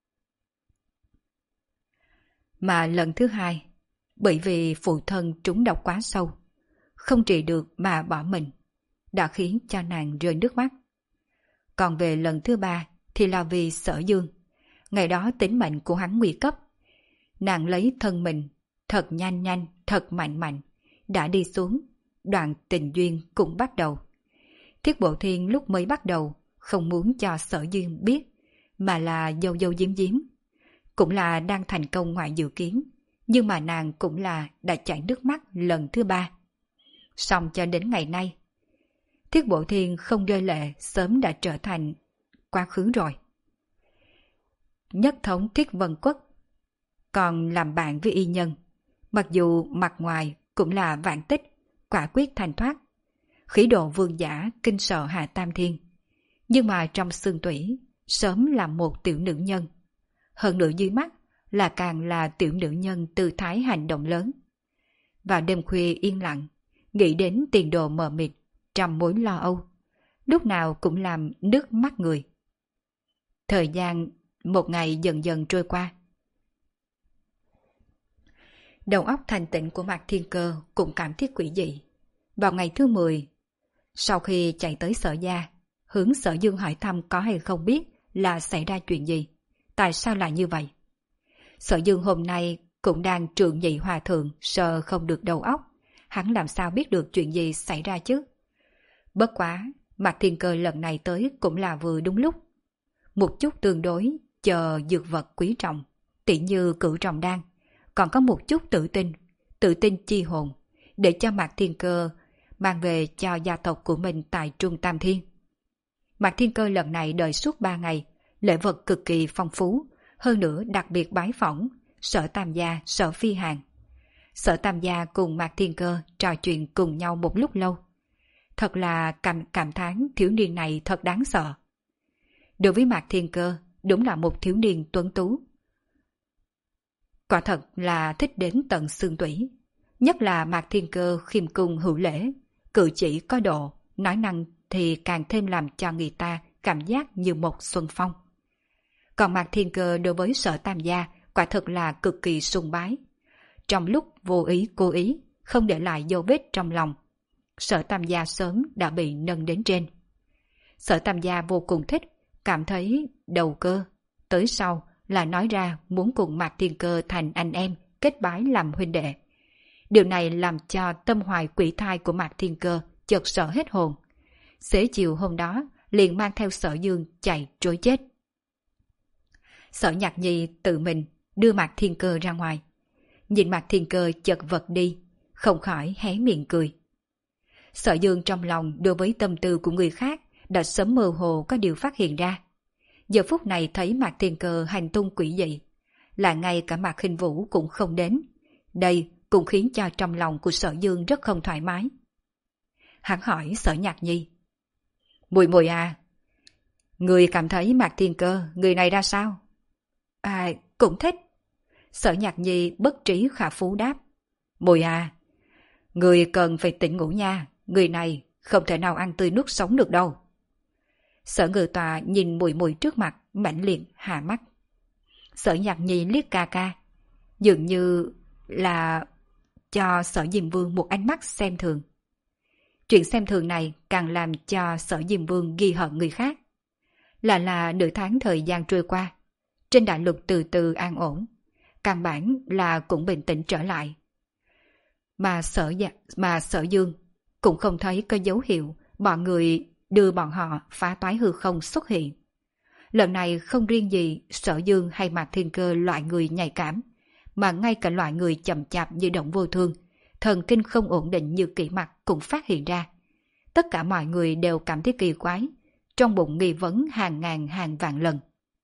Mà lần thứ hai, bởi vì phụ thân trúng độc quá sâu, không trị được mà bỏ mình, đã khiến cho nàng rơi nước mắt. Còn về lần thứ ba thì là vì Sở Dương. Ngày đó tính mệnh của hắn nguy cấp. Nàng lấy thân mình, thật nhanh nhanh, thật mạnh mạnh, đã đi xuống, đoạn tình duyên cũng bắt đầu. Thiết Bộ Thiên lúc mới bắt đầu, không muốn cho Sở Dương biết, mà là dâu dâu diếm diếm. Cũng là đang thành công ngoài dự kiến, nhưng mà nàng cũng là đã chảy nước mắt lần thứ ba. Xong cho đến ngày nay, Thiết Bộ Thiên không rơi lệ sớm đã trở thành quá khứ rồi. Nhất thống Thiết Vân Quốc, còn làm bạn với y nhân, mặc dù mặt ngoài cũng là vạn tích, quả quyết thanh thoát, khí độ vương giả kinh sợ Hạ Tam Thiên, nhưng mà trong xương tủy sớm là một tiểu nữ nhân. Hơn nữa dưới mắt là càng là tiểu nữ nhân tư thái hành động lớn. Vào đêm khuya yên lặng, nghĩ đến tiền đồ mờ mịt, trăm mối lo âu, lúc nào cũng làm nước mắt người. Thời gian một ngày dần dần trôi qua. Đầu óc thành tịnh của Mạc Thiên Cơ cũng cảm thấy quỷ dị. Vào ngày thứ mười, sau khi chạy tới Sở gia, hướng Sở Dương hỏi thăm có hay không biết là xảy ra chuyện gì, tại sao lại như vậy. Sở Dương hôm nay cũng đang trượng nhị hòa thượng, sợ không được đầu óc, hắn làm sao biết được chuyện gì xảy ra chứ. Bất quá, Mạc Thiên Cơ lần này tới cũng là vừa đúng lúc. Một chút tương đối, chờ dược vật quý trọng, tỉ như Cửu Trọng Đan, còn có một chút tự tin, tự tin chi hồn, để cho Mạc Thiên Cơ mang về cho gia tộc của mình tại Trung Tam Thiên. Mạc Thiên Cơ lần này đợi suốt ba ngày, lễ vật cực kỳ phong phú, hơn nữa đặc biệt bái phỏng Sở Tam gia, Sở Phi Hàn. Sở Tam gia cùng Mạc Thiên Cơ trò chuyện cùng nhau một lúc lâu. Thật là cảm, cảm thán thiếu niên này thật đáng sợ. Đối với Mạc Thiên Cơ, đúng là một thiếu niên tuấn tú. Quả thật là thích đến tận xương tủy. Nhất là Mạc Thiên Cơ khiêm cung hữu lễ, cử chỉ có độ, nói năng thì càng thêm làm cho người ta cảm giác như một xuân phong. Còn Mạc Thiên Cơ đối với Sở Tam gia quả thật là cực kỳ sùng bái. Trong lúc vô ý cố ý, không để lại dấu vết trong lòng, Sở Tam gia sớm đã bị nâng đến trên. Sở Tam gia vô cùng thích, cảm thấy đầu cơ, tới sau là nói ra muốn cùng Mạc Thiên Cơ thành anh em, kết bái làm huynh đệ. Điều này làm cho tâm hoài quỷ thai của Mạc Thiên Cơ chợt sợ hết hồn. Xế chiều hôm đó liền mang theo Sở Dương chạy trối chết. Sở Nhạc Nhi tự mình đưa Mạc Thiên Cơ ra ngoài. Nhìn Mạc Thiên Cơ chợt vật đi, không khỏi hé miệng cười. Sở Dương trong lòng đối với tâm tư của người khác đã sớm mơ hồ có điều phát hiện ra. Giờ phút này thấy Mạc Thiên Cơ hành tung quỷ dị, là ngay cả Mạc Khinh Vũ cũng không đến. Đây cũng khiến cho trong lòng của Sở Dương rất không thoải mái. Hắn hỏi Sở Nhạc Nhi: Mùi mùi à, người cảm thấy Mạc Thiên Cơ người này ra sao? À, cũng thích. Sở Nhạc Nhi bất trí khả phú đáp: Mùi à, người cần phải tỉnh ngủ nha, người này không thể nào ăn tươi nuốt sống được đâu. Sở Ngự Tọa nhìn muội muội trước mặt, mãnh liệt hạ mắt. Sở Nhạc Nhi liếc ca ca, dường như là cho Sở Diêm Vương một ánh mắt xem thường. Chuyện xem thường này càng làm cho Sở Diêm Vương ghi hận người khác. Là là nửa tháng thời gian trôi qua, trên đại lục từ từ an ổn, căn bản là cũng bình tĩnh trở lại. Mà Sở dạ, mà Sở Dương cũng không thấy có dấu hiệu bọn người đưa bọn họ phá toái hư không xuất hiện. Lần này không riêng gì Sở Dương hay Mạc Thiên Cơ loại người nhạy cảm, mà ngay cả loại người chậm chạp như Động Vô Thương, thần kinh không ổn định như Kỷ Mặc cũng phát hiện ra. Tất cả mọi người đều cảm thấy kỳ quái, trong bụng nghi vấn hàng ngàn hàng vạn lần.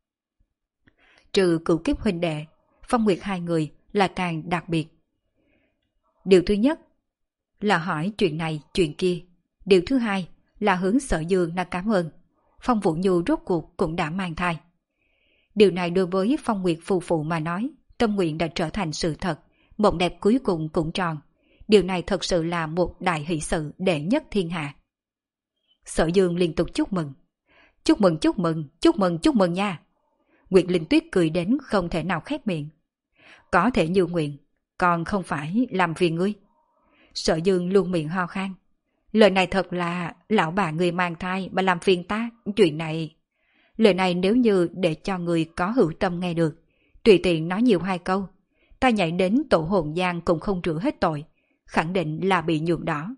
Trừ Cửu Kiếp huynh đệ, Phong Nguyệt hai người là càng đặc biệt. Điều thứ nhất là hỏi chuyện này chuyện kia. Điều thứ hai là hướng Sở Dương đã cảm ơn. Phong Vũ Nhu rốt cuộc cũng đã mang thai. Điều này đối với Phong Nguyệt phù phụ mà nói, tâm nguyện đã trở thành sự thật, mộng đẹp cuối cùng cũng tròn. Điều này thật sự là một đại hỷ sự đệ nhất thiên hạ. Sở Dương liên tục chúc mừng. Chúc mừng, chúc mừng, chúc mừng, chúc mừng nha. Nguyệt Linh Tuyết cười đến không thể nào khép miệng. Có thể như nguyện, còn không phải làm vì ngươi. Sở Dương luôn miệng ho khan. Lời này thật là lão bà người mang thai mà làm phiền ta, chuyện này. Lời này nếu như để cho người có hữu tâm nghe được, tùy tiện nói nhiều hai câu, ta nhảy đến tổ hồn giang cũng không rửa hết tội, khẳng định là bị nhuộm đỏ.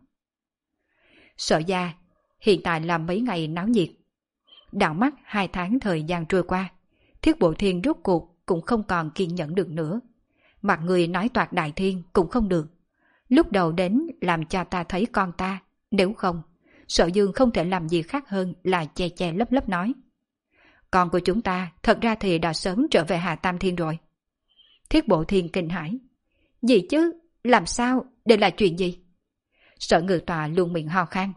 Sở gia hiện tại là mấy ngày náo nhiệt. Đảo mắt hai tháng thời gian trôi qua, Thiết Bộ Thiên rốt cuộc cũng không còn kiên nhẫn được nữa. Mặt người nói toạc đại thiên cũng không được. Lúc đầu đến làm cho ta thấy con ta, nếu không, Sở Dương không thể làm gì khác hơn là che che lấp lấp nói. Con của chúng ta thật ra thì đã sớm trở về Hạ Tam Thiên rồi. Thiết Bộ Thiên kinh hãi. Gì chứ? Làm sao? Đây là chuyện gì? Sở Ngự Tọa luôn miệng ho khan.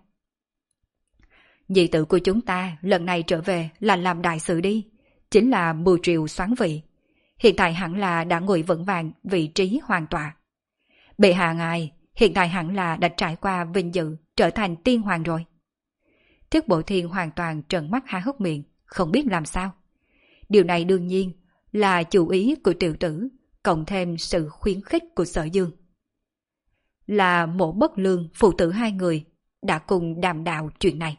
Nhị tử của chúng ta lần này trở về là làm đại sự đi, chính là mưu triều soán vị. Hiện tại hẳn là đã ngồi vững vàng vị trí hoàng tọa. Bệ hạ ngài hiện tại hẳn là đã trải qua vinh dự trở thành tiên hoàng rồi. Thiết Bộ Thiên hoàn toàn trợn mắt há hốc miệng, không biết làm sao. Điều này đương nhiên là chủ ý của tiểu tử, cộng thêm sự khuyến khích của Sở Dương. Là Mộ Bất Lương phụ tử hai người đã cùng đàm đạo chuyện này.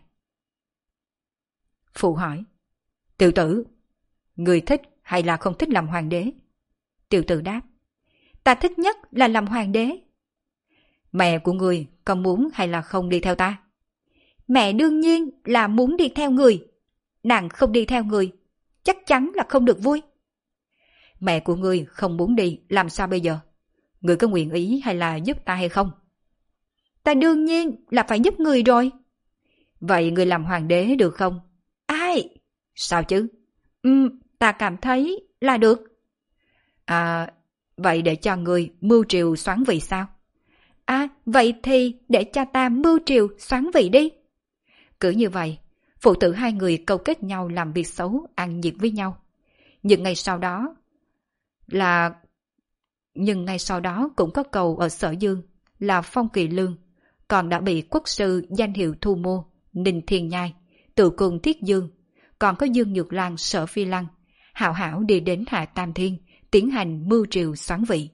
Phụ hỏi, tiểu tử, người thích hay là không thích làm hoàng đế? Tiểu tử đáp, ta thích nhất là làm hoàng đế. Mẹ của người có muốn hay là không đi theo ta? Mẹ đương nhiên là muốn đi theo người. Nàng không đi theo người, chắc chắn là không được vui. Mẹ của ngươi không muốn đi, làm sao bây giờ? Ngươi có nguyện ý hay là giúp ta hay không? Ta đương nhiên là phải giúp người rồi. Vậy ngươi làm hoàng đế được không? Ai? Sao chứ? Ừ, ta cảm thấy là được. À, vậy để cho ngươi mưu triều soán vị sao? À, vậy thì để cho ta mưu triều soán vị đi. Cứ như vậy, phụ tử hai người câu kết nhau làm việc xấu, ăn nhiệt với nhau. Nhưng ngay sau đó là... Nhưng ngay sau đó cũng có cầu ở Sở Dương là Phong Kỳ Lương, còn đã bị quốc sư danh hiệu thu mua, Ninh Thiên Nhai, tự cùng Thiết Dương, còn có Dương Nhược Lan, Sở Phi Lăng, hảo hảo đi đến Hạ Tam Thiên, tiến hành mưu triều soán vị.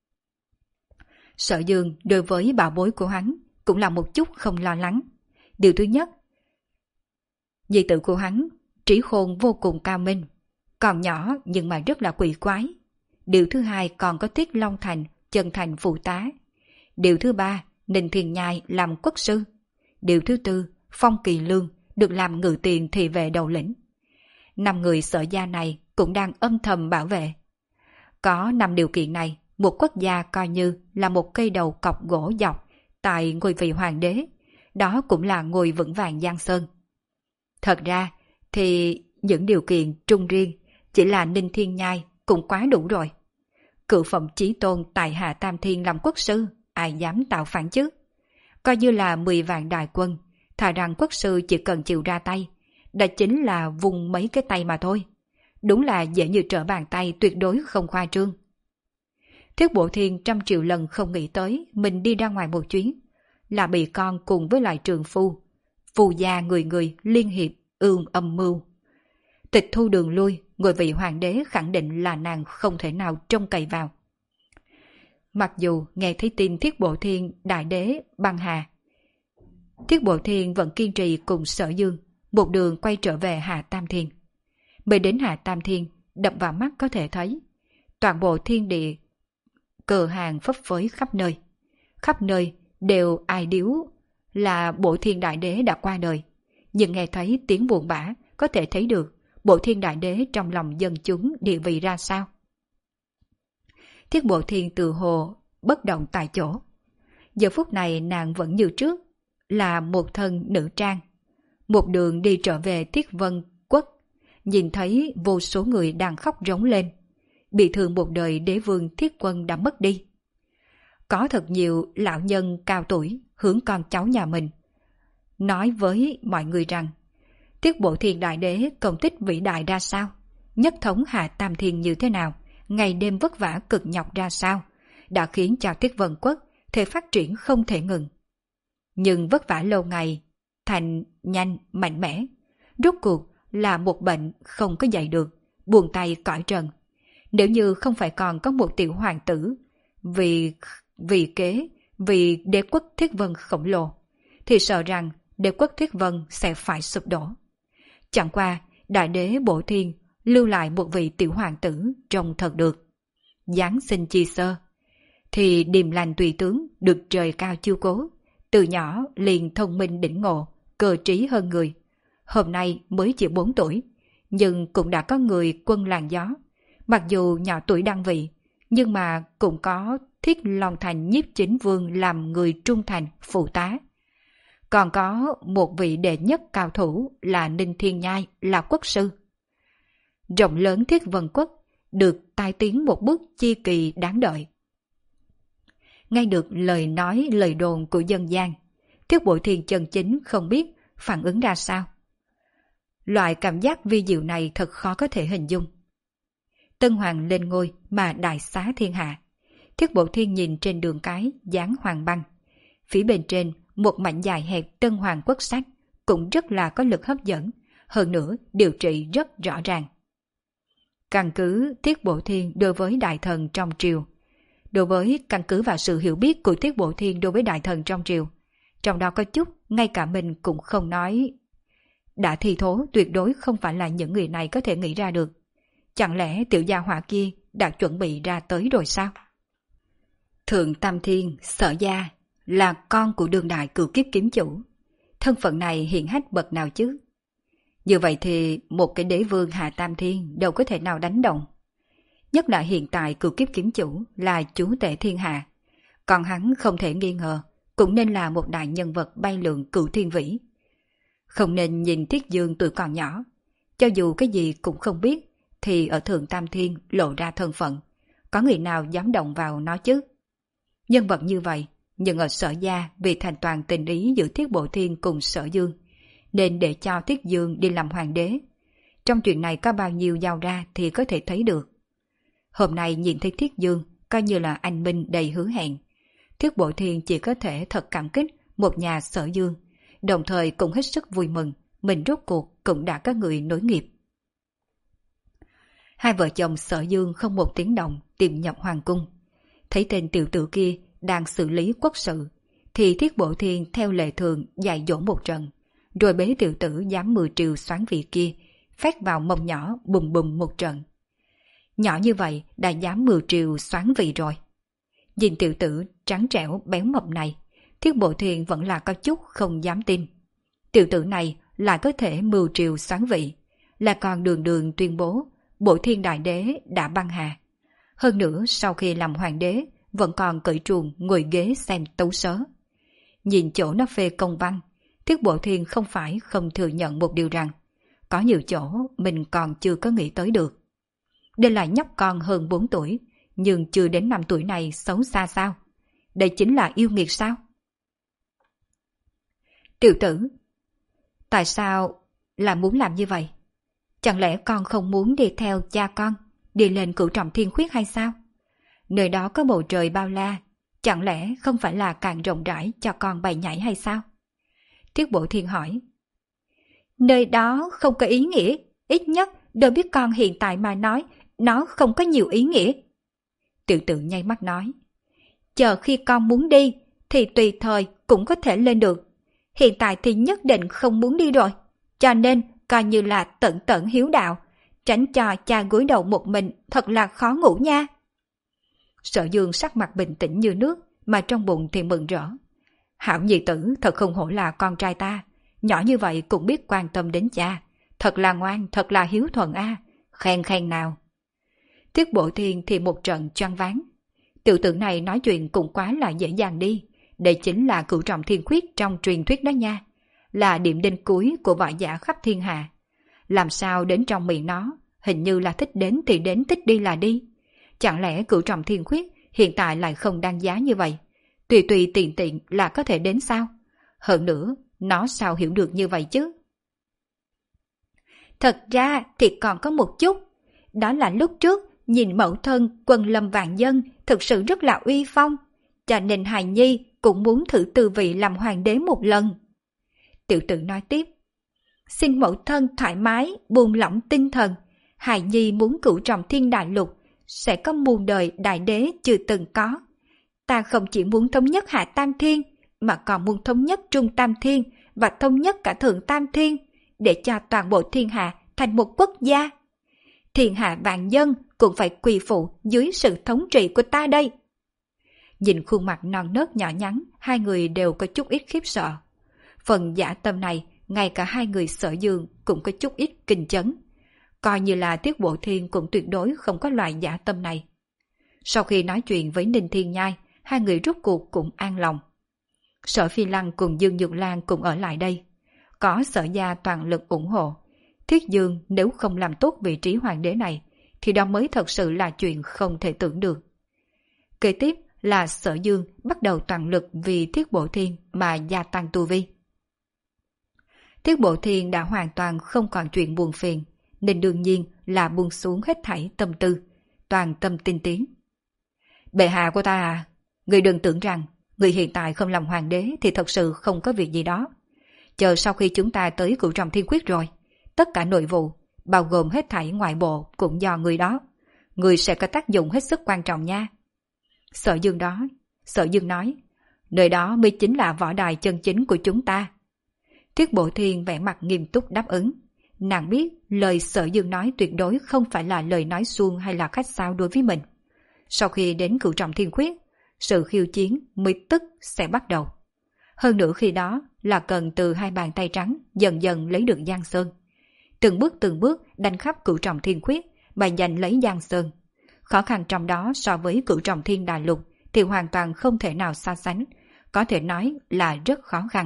Sở Dương đối với bảo bối của hắn cũng là một chút không lo lắng. Điều thứ nhất, nhi tử của hắn trí khôn vô cùng cao minh, còn nhỏ nhưng mà rất là quỷ quái. Điều thứ hai còn có Tiết Long Thành, Chân Thành phụ tá. Điều thứ ba, Ninh Thiên Nhai làm quốc sư. Điều thứ tư, Phong Kỳ Lương được làm ngự tiền thị vệ đầu lĩnh. Năm người Sở gia này cũng đang âm thầm bảo vệ. Có năm điều kiện này, một quốc gia coi như là một cây đầu cọc gỗ dọc tại ngôi vị hoàng đế, đó cũng là ngôi vững vàng Giang Sơn. Thật ra thì những điều kiện trung riêng chỉ là Ninh Thiên Nhai cũng quá đủ rồi. Cựu phẩm chí tôn tại Hạ Tam Thiên làm quốc sư, ai dám tạo phản chứ? Coi như là mười vạn đại quân, thà rằng quốc sư chỉ cần chịu ra tay, đó chính là vùng mấy cái tay mà thôi. Đúng là dễ như trở bàn tay, tuyệt đối không khoa trương. Thiết Bộ Thiên trăm triệu lần không nghĩ tới mình đi ra ngoài một chuyến, là bị con cùng với lại trường phu phù gia người người liên hiệp ương âm mưu. Tịch thu đường lui, ngôi vị hoàng đế khẳng định là nàng không thể nào trông cậy vào. Mặc dù nghe thấy tin Thiết Bộ Thiên đại đế băng hà, Thiết Bộ Thiên vẫn kiên trì cùng Sở Dương, một đường quay trở về Hạ Tam Thiên. Mới đến Hạ Tam Thiên, đập vào mắt có thể thấy toàn bộ thiên địa cờ hàng phấp phới khắp nơi. Khắp nơi đều ai điếu là Bộ Thiên Đại Đế đã qua đời. Nhưng nghe thấy tiếng buồn bã có thể thấy được Bộ Thiên Đại Đế trong lòng dân chúng địa vị ra sao. Thiết Bộ Thiên từ hồ bất động tại chỗ. Giờ phút này nàng vẫn như trước, là một thân nữ trang. Một đường đi trở về Thiết Vân Quốc, nhìn thấy vô số người đang khóc rống lên. Bị thương một đời đế vương Thiết Quân đã mất đi. Có thật nhiều lão nhân cao tuổi hướng con cháu nhà mình, nói với mọi người rằng Thiết Bộ Thiên Đại Đế công tích vĩ đại ra sao, nhất thống Hạ Tam Thiên như thế nào, ngày đêm vất vả cực nhọc ra sao, đã khiến cho Thiết Vân Quốc thể phát triển không thể ngừng. Nhưng vất vả lâu ngày, thành nhanh mạnh mẽ, rốt cuộc là một bệnh không có dạy được, buông tay cõi trần. Nếu như không phải còn có một tiểu hoàng tử vì vì kế vì đế quốc Thiết Vân khổng lồ, thì sợ rằng đế quốc Thiết Vân sẽ phải sụp đổ. Chẳng qua đại đế Bộ Thiên lưu lại một vị tiểu hoàng tử trông thật được, giáng sinh chi sơ, thì điềm lành tùy tướng được trời cao chiêu cố, từ nhỏ liền thông minh đỉnh ngộ, cơ trí hơn người. Hôm nay mới chỉ bốn tuổi, nhưng cũng đã có người quân làng gió. Mặc dù nhỏ tuổi đăng vị, nhưng mà cũng có Thiết Long Thành Nhiếp Chính Vương làm người trung thành phụ tá. Còn có một vị đệ nhất cao thủ là Ninh Thiên Nhai là quốc sư. Rộng lớn Thiết Vân Quốc được tai tiếng một bước chi kỳ đáng đợi. Nghe được lời nói lời đồn của dân gian, Thiết Bộ Thiên chân chính không biết phản ứng ra sao. Loại cảm giác vi diệu này thật khó có thể hình dung. Tân Hoàng lên ngôi mà đại xá thiên hạ. Thiết Bộ Thiên nhìn trên đường cái dán hoàng băng. Phía bên trên một mảnh dài hẹp Tân Hoàng quốc sách cũng rất là có lực hấp dẫn, hơn nữa điều trị rất rõ ràng. Căn cứ Thiết Bộ Thiên đối với đại thần trong triều, đối với căn cứ vào sự hiểu biết của Thiết Bộ Thiên đối với đại thần trong triều, trong đó có chút ngay cả mình cũng không nói. Đã thi thố tuyệt đối không phải là những người này có thể nghĩ ra được. Chẳng lẽ tiểu gia hỏa kia đã chuẩn bị ra tới rồi sao? Thượng Tam Thiên, Sở Gia là con của đương đại cửu kiếp kiếm chủ. Thân phận này hiển hách bậc nào chứ? Như vậy thì một cái đế vương Hạ Tam Thiên đâu có thể nào đánh động. Nhất là hiện tại cửu kiếp kiếm chủ là chúa tể thiên hạ. Còn hắn không thể nghi ngờ cũng nên là một đại nhân vật bay lượn cửu thiên vĩ. Không nên nhìn Thiết Dương tuổi còn nhỏ, cho dù cái gì cũng không biết, thì ở Thượng Tam Thiên lộ ra thân phận, có người nào dám động vào nó chứ? Nhân vật như vậy, nhưng ở Sở Gia vì thành toàn tình ý giữa Thiết Bộ Thiên cùng Sở Dương, nên để cho Thiết Dương đi làm hoàng đế. Trong chuyện này có bao nhiêu giao ra thì có thể thấy được. Hôm nay nhìn thấy Thiết Dương coi như là anh minh đầy hứa hẹn. Thiết Bộ Thiên chỉ có thể thật cảm kích một nhà Sở Dương, đồng thời cũng hết sức vui mừng mình rốt cuộc cũng đã có người nối nghiệp. Hai vợ chồng Sở Dương không một tiếng động tìm nhập hoàng cung. Thấy tên tiểu tử kia đang xử lý quốc sự, thì Thiết Bộ Thiên theo lệ thường dạy dỗ một trận, rồi bế tiểu tử dám mười triều xoán vị kia phét vào mông nhỏ bùm bùm một trận. Nhỏ như vậy đã dám mười triều xoán vị rồi. Nhìn tiểu tử trắng trẻo béo mập này, Thiết Bộ Thiên vẫn là có chút không dám tin. Tiểu tử này lại có thể mưu triều xoán vị, là còn đường đường tuyên bố Bộ Thiên Đại Đế đã băng hà. Hơn nữa sau khi làm hoàng đế vẫn còn cởi truồng ngồi ghế xem tấu sớ. Nhìn chỗ nó phê công văn, Thiết Bộ Thiên không phải không thừa nhận một điều rằng có nhiều chỗ mình còn chưa có nghĩ tới được. Đây là nhóc con hơn bốn tuổi, nhưng chưa đến năm tuổi này xấu xa sao? Đây chính là yêu nghiệt sao? Tiểu tử, tại sao là muốn làm như vậy? Chẳng lẽ con không muốn đi theo cha con, đi lên cửu trọng thiên khuyết hay sao? Nơi đó có bầu trời bao la, chẳng lẽ không phải là càng rộng rãi cho con bày nhảy hay sao? Tiết Bổ Thiên hỏi. Nơi đó không có ý nghĩa, ít nhất đối với con hiện tại mà nói, nó không có nhiều ý nghĩa. Tiểu Tử nháy mắt nói. Chờ khi con muốn đi, thì tùy thời cũng có thể lên được. Hiện tại thì nhất định không muốn đi rồi, cho nên coi như là tận tận hiếu đạo, tránh cho cha gối đầu một mình thật là khó ngủ nha. Sở Dương sắc mặt bình tĩnh như nước, mà trong bụng thì mừng rỡ. Hảo nhi tử thật không hổ là con trai ta, nhỏ như vậy cũng biết quan tâm đến cha, thật là ngoan, thật là hiếu thuận a, à. Khen khen nào. Tiết Bổ Thiên thì một trận choáng váng. Tiểu tử này nói chuyện cũng quá là dễ dàng đi. Đây chính là cửu trọng thiên khuyết trong truyền thuyết đó nha, là điểm đinh cuối của võ giả khắp thiên hạ. Làm sao đến trong miệng nó, hình như là thích đến thì đến, thích đi là đi. Chẳng lẽ cửu trọng thiên khuyết hiện tại lại không đáng giá như vậy, tùy tùy tiện tiện là có thể đến sao? Hơn nữa, nó sao hiểu được như vậy chứ? Thật ra thì còn có một chút, đó là lúc trước nhìn mẫu thân quân lâm vạn dân thực sự rất là uy phong, cho nên hài nhi cũng muốn thử tư vị làm hoàng đế một lần. Tiểu Tử nói tiếp. Xin mẫu thân thoải mái, buông lỏng tinh thần, hài nhi muốn cửu trọng thiên đại lục sẽ có muôn đời đại đế chưa từng có. Ta không chỉ muốn thống nhất hạ tam thiên, mà còn muốn thống nhất trung tam thiên và thống nhất cả thượng tam thiên, để cho toàn bộ thiên hạ thành một quốc gia. Thiên hạ vạn dân cũng phải quỳ phụ dưới sự thống trị của ta đây. Nhìn khuôn mặt non nớt nhỏ nhắn, hai người đều có chút ít khiếp sợ. Phần dã tâm này, ngay cả hai người Sở Dương cũng có chút ít kinh chấn. Coi như là Tiết Bổ Thiên cũng tuyệt đối không có loại dã tâm này. Sau khi nói chuyện với Ninh Thiên Nhai, hai người rút cuộc cũng an lòng. Sở Phi Lăng cùng Dương Nhược Lan cùng ở lại đây. Có Sở gia toàn lực ủng hộ. Thiết Dương nếu không làm tốt vị trí hoàng đế này, thì đó mới thật sự là chuyện không thể tưởng được. Kế tiếp là Sở Dương bắt đầu toàn lực vì Thiết Bổ Thiên mà gia tăng tu vi. Thiết Bổ Thiên đã hoàn toàn không còn chuyện buồn phiền, nên đương nhiên là buông xuống hết thảy tâm tư, toàn tâm tinh tiến. Bệ hạ của ta à, người đừng tưởng rằng người hiện tại không làm hoàng đế thì thật sự không có việc gì đó. Chờ sau khi chúng ta tới cửu trọng thiên quyết rồi, tất cả nội vụ, bao gồm hết thảy ngoại bộ cũng do người đó. Người sẽ có tác dụng hết sức quan trọng nha. Sở Dương đó, Sở Dương nói, nơi đó mới chính là võ đài chân chính của chúng ta. Thiết Bổ Thiên vẻ mặt nghiêm túc đáp ứng. Nàng biết lời Sở Dương nói tuyệt đối không phải là lời nói suông hay là khách sáo đối với mình. Sau khi đến cửu trọng thiên khuyết, sự khiêu chiến mới tức sẽ bắt đầu. Hơn nữa khi đó là cần từ hai bàn tay trắng dần dần lấy được Giang Sơn. Từng bước từng bước đánh khắp cửu trọng thiên khuyết mà giành lấy Giang Sơn. Khó khăn trong đó so với cửu trọng thiên đại lục thì hoàn toàn không thể nào so sánh, có thể nói là rất khó khăn.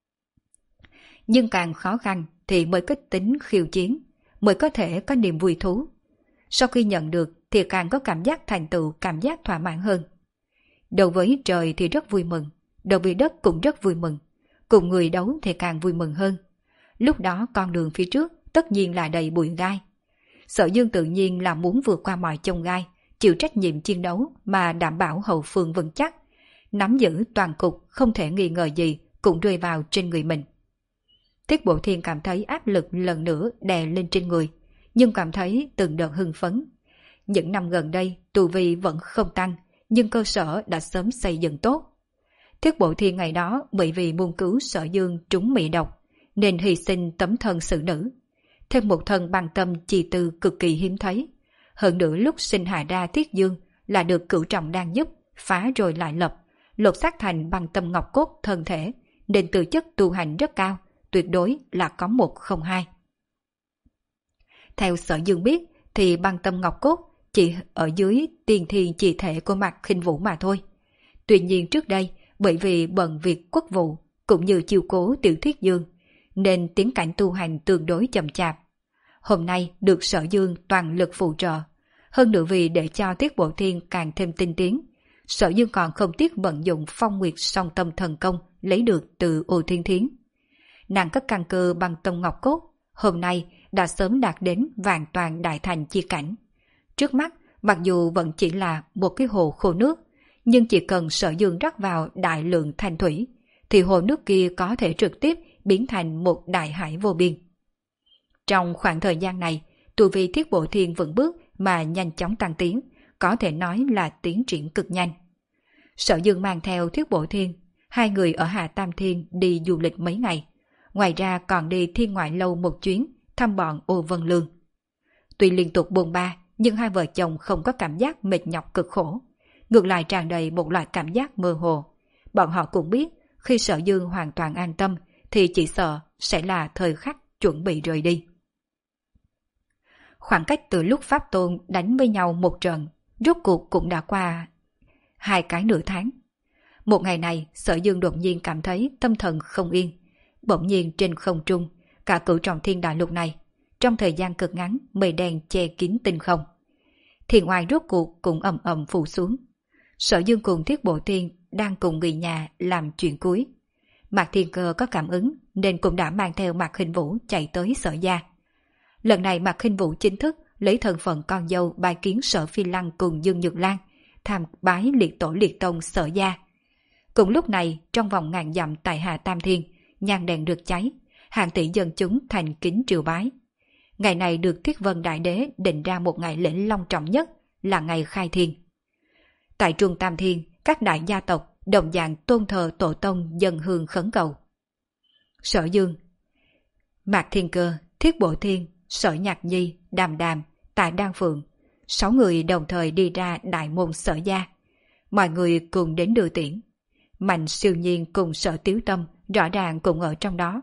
Nhưng càng khó khăn thì mới có tính khiêu chiến, mới có thể có niềm vui thú. Sau khi nhận được thì càng có cảm giác thành tựu, cảm giác thỏa mãn hơn. Đối với trời thì rất vui mừng, đối với đất cũng rất vui mừng, cùng người đấu thì càng vui mừng hơn. Lúc đó con đường phía trước tất nhiên là đầy bụi gai. Sở Dương tự nhiên là muốn vượt qua mọi chông gai, chịu trách nhiệm chiến đấu mà đảm bảo hậu phương vững chắc, nắm giữ toàn cục không thể nghi ngờ gì cũng rơi vào trên người mình. Thiết Bổ Thiên cảm thấy áp lực lần nữa đè lên trên người, nhưng cảm thấy từng đợt hưng phấn. Những năm gần đây tu vi vẫn không tăng, nhưng cơ sở đã sớm xây dựng tốt. Thiết Bổ Thiên ngày đó bởi vì muốn cứu Sở Dương trúng mị độc, nên hy sinh tấm thân xử nữ. Thêm một thân bằng tâm trì tư cực kỳ hiếm thấy. Hơn nữa lúc sinh hạ ra Thiết Dương là được cửu trọng đang giúp, phá rồi lại lập, lột xác thành bằng tâm ngọc cốt thân thể, nên tư chất tu hành rất cao, tuyệt đối là có một không hai. Theo Sở Dương biết thì băng tâm ngọc cốt chỉ ở dưới tiền thiên chỉ thể của Mạc Khinh Vũ mà thôi. Tuy nhiên trước đây bởi vì bận việc quốc vụ cũng như chiều cố Tiểu Thiết Dương nên tiến cảnh tu hành tương đối chậm chạp. Hôm nay được Sở Dương toàn lực phụ trợ, hơn nữa vì để cho Thiết Bổ Thiên càng thêm tinh tiến, Sở Dương còn không tiếc vận dụng Phong Nguyệt song tâm thần công lấy được từ Ô Thiên Thiến. Nàng có căn cơ bằng tâm ngọc cốt, hôm nay đã sớm đạt đến vạn toàn đại thành chi cảnh. Trước mắt, mặc dù vẫn chỉ là một cái hồ khô nước, nhưng chỉ cần Sở Dương rắc vào đại lượng thanh thủy, thì hồ nước kia có thể trực tiếp biến thành một đại hải vô biên. Trong khoảng thời gian này, tu vi Thiết Bộ Thiên vững bước mà nhanh chóng tăng tiến, có thể nói là tiến triển cực nhanh. Sở Dương mang theo Thiết Bộ Thiên, hai người ở Hạ Tam Thiên đi du lịch mấy ngày, ngoài ra còn đi Thiên Ngoại Lâu một chuyến thăm bọn Ô Vân Lương. Tuy liên tục buồn ba, nhưng hai vợ chồng không có cảm giác mệt nhọc cực khổ, ngược lại tràn đầy một loại cảm giác mơ hồ. Bọn họ cũng biết, khi Sở Dương hoàn toàn an tâm, thì chỉ sợ sẽ là thời khắc chuẩn bị rời đi. Khoảng cách từ lúc Pháp Tôn đánh với nhau một trận, rốt cuộc cũng đã qua hai cái nửa tháng. Một ngày này, Sở Dương đột nhiên cảm thấy tâm thần không yên. Bỗng nhiên trên không trung, cả cửu trọng thiên đại lục này, trong thời gian cực ngắn, mây đen che kín tinh không. Thiên oai rốt cuộc cũng ầm ầm phủ xuống. Sở Dương cùng Thiết Bộ Thiên đang cùng người nhà làm chuyện cuối. Mạc Thiên Cơ có cảm ứng nên cũng đã mang theo Mạc Khinh Vũ chạy tới Sở gia. Lần này Mạc Khinh Vũ chính thức lấy thân phận con dâu bài kiến Sở Phi Lăng cùng Dương Nhược Lan, tham bái liệt tổ liệt tông Sở gia. Cùng lúc này, trong vòng ngàn dặm tại Hạ Tam Thiên, nhang đèn được cháy, hàng tỷ dân chúng thành kính triều bái. Ngày này được Thiết Vân Đại Đế định ra một ngày lễ long trọng nhất là ngày khai thiên. Tại Trung Tam Thiên, các đại gia tộc đồng dạng tôn thờ tổ tông dân hương khấn cầu. Sở Dương, Mạc Thiên Cơ, Thiết Bộ Thiên, Sở Nhạc Nhi, Đàm Đàm, Tạ Đan Phượng, sáu người đồng thời đi ra đại môn Sở gia. Mọi người cùng đến đưa tiễn. Mạnh Siêu Nhiên cùng Sở Tiếu Tâm rõ ràng cũng ở trong đó.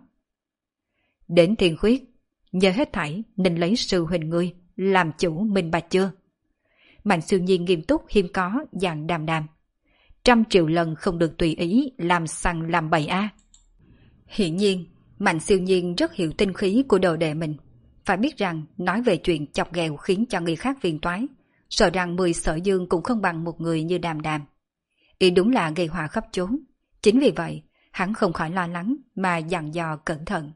Đến Thiên Khuyết, nhớ hết thảy nên lấy sư huynh ngươi làm chủ minh bạch chưa? Mạnh Siêu Nhiên nghiêm túc hiếm có dặn Đàm Đàm. Trăm triệu lần không được tùy ý làm sằng làm bậy a. Hiển nhiên, Mạnh Siêu Nhiên rất hiểu tinh khí của đồ đệ mình. Phải biết rằng nói về chuyện chọc ghẹo khiến cho người khác phiền toái, sợ rằng mười Sở Dương cũng không bằng một người như Đàm Đàm. Ý đúng là gây họa khắp chốn. Chính vì vậy, hắn không khỏi lo lắng mà dặn dò cẩn thận.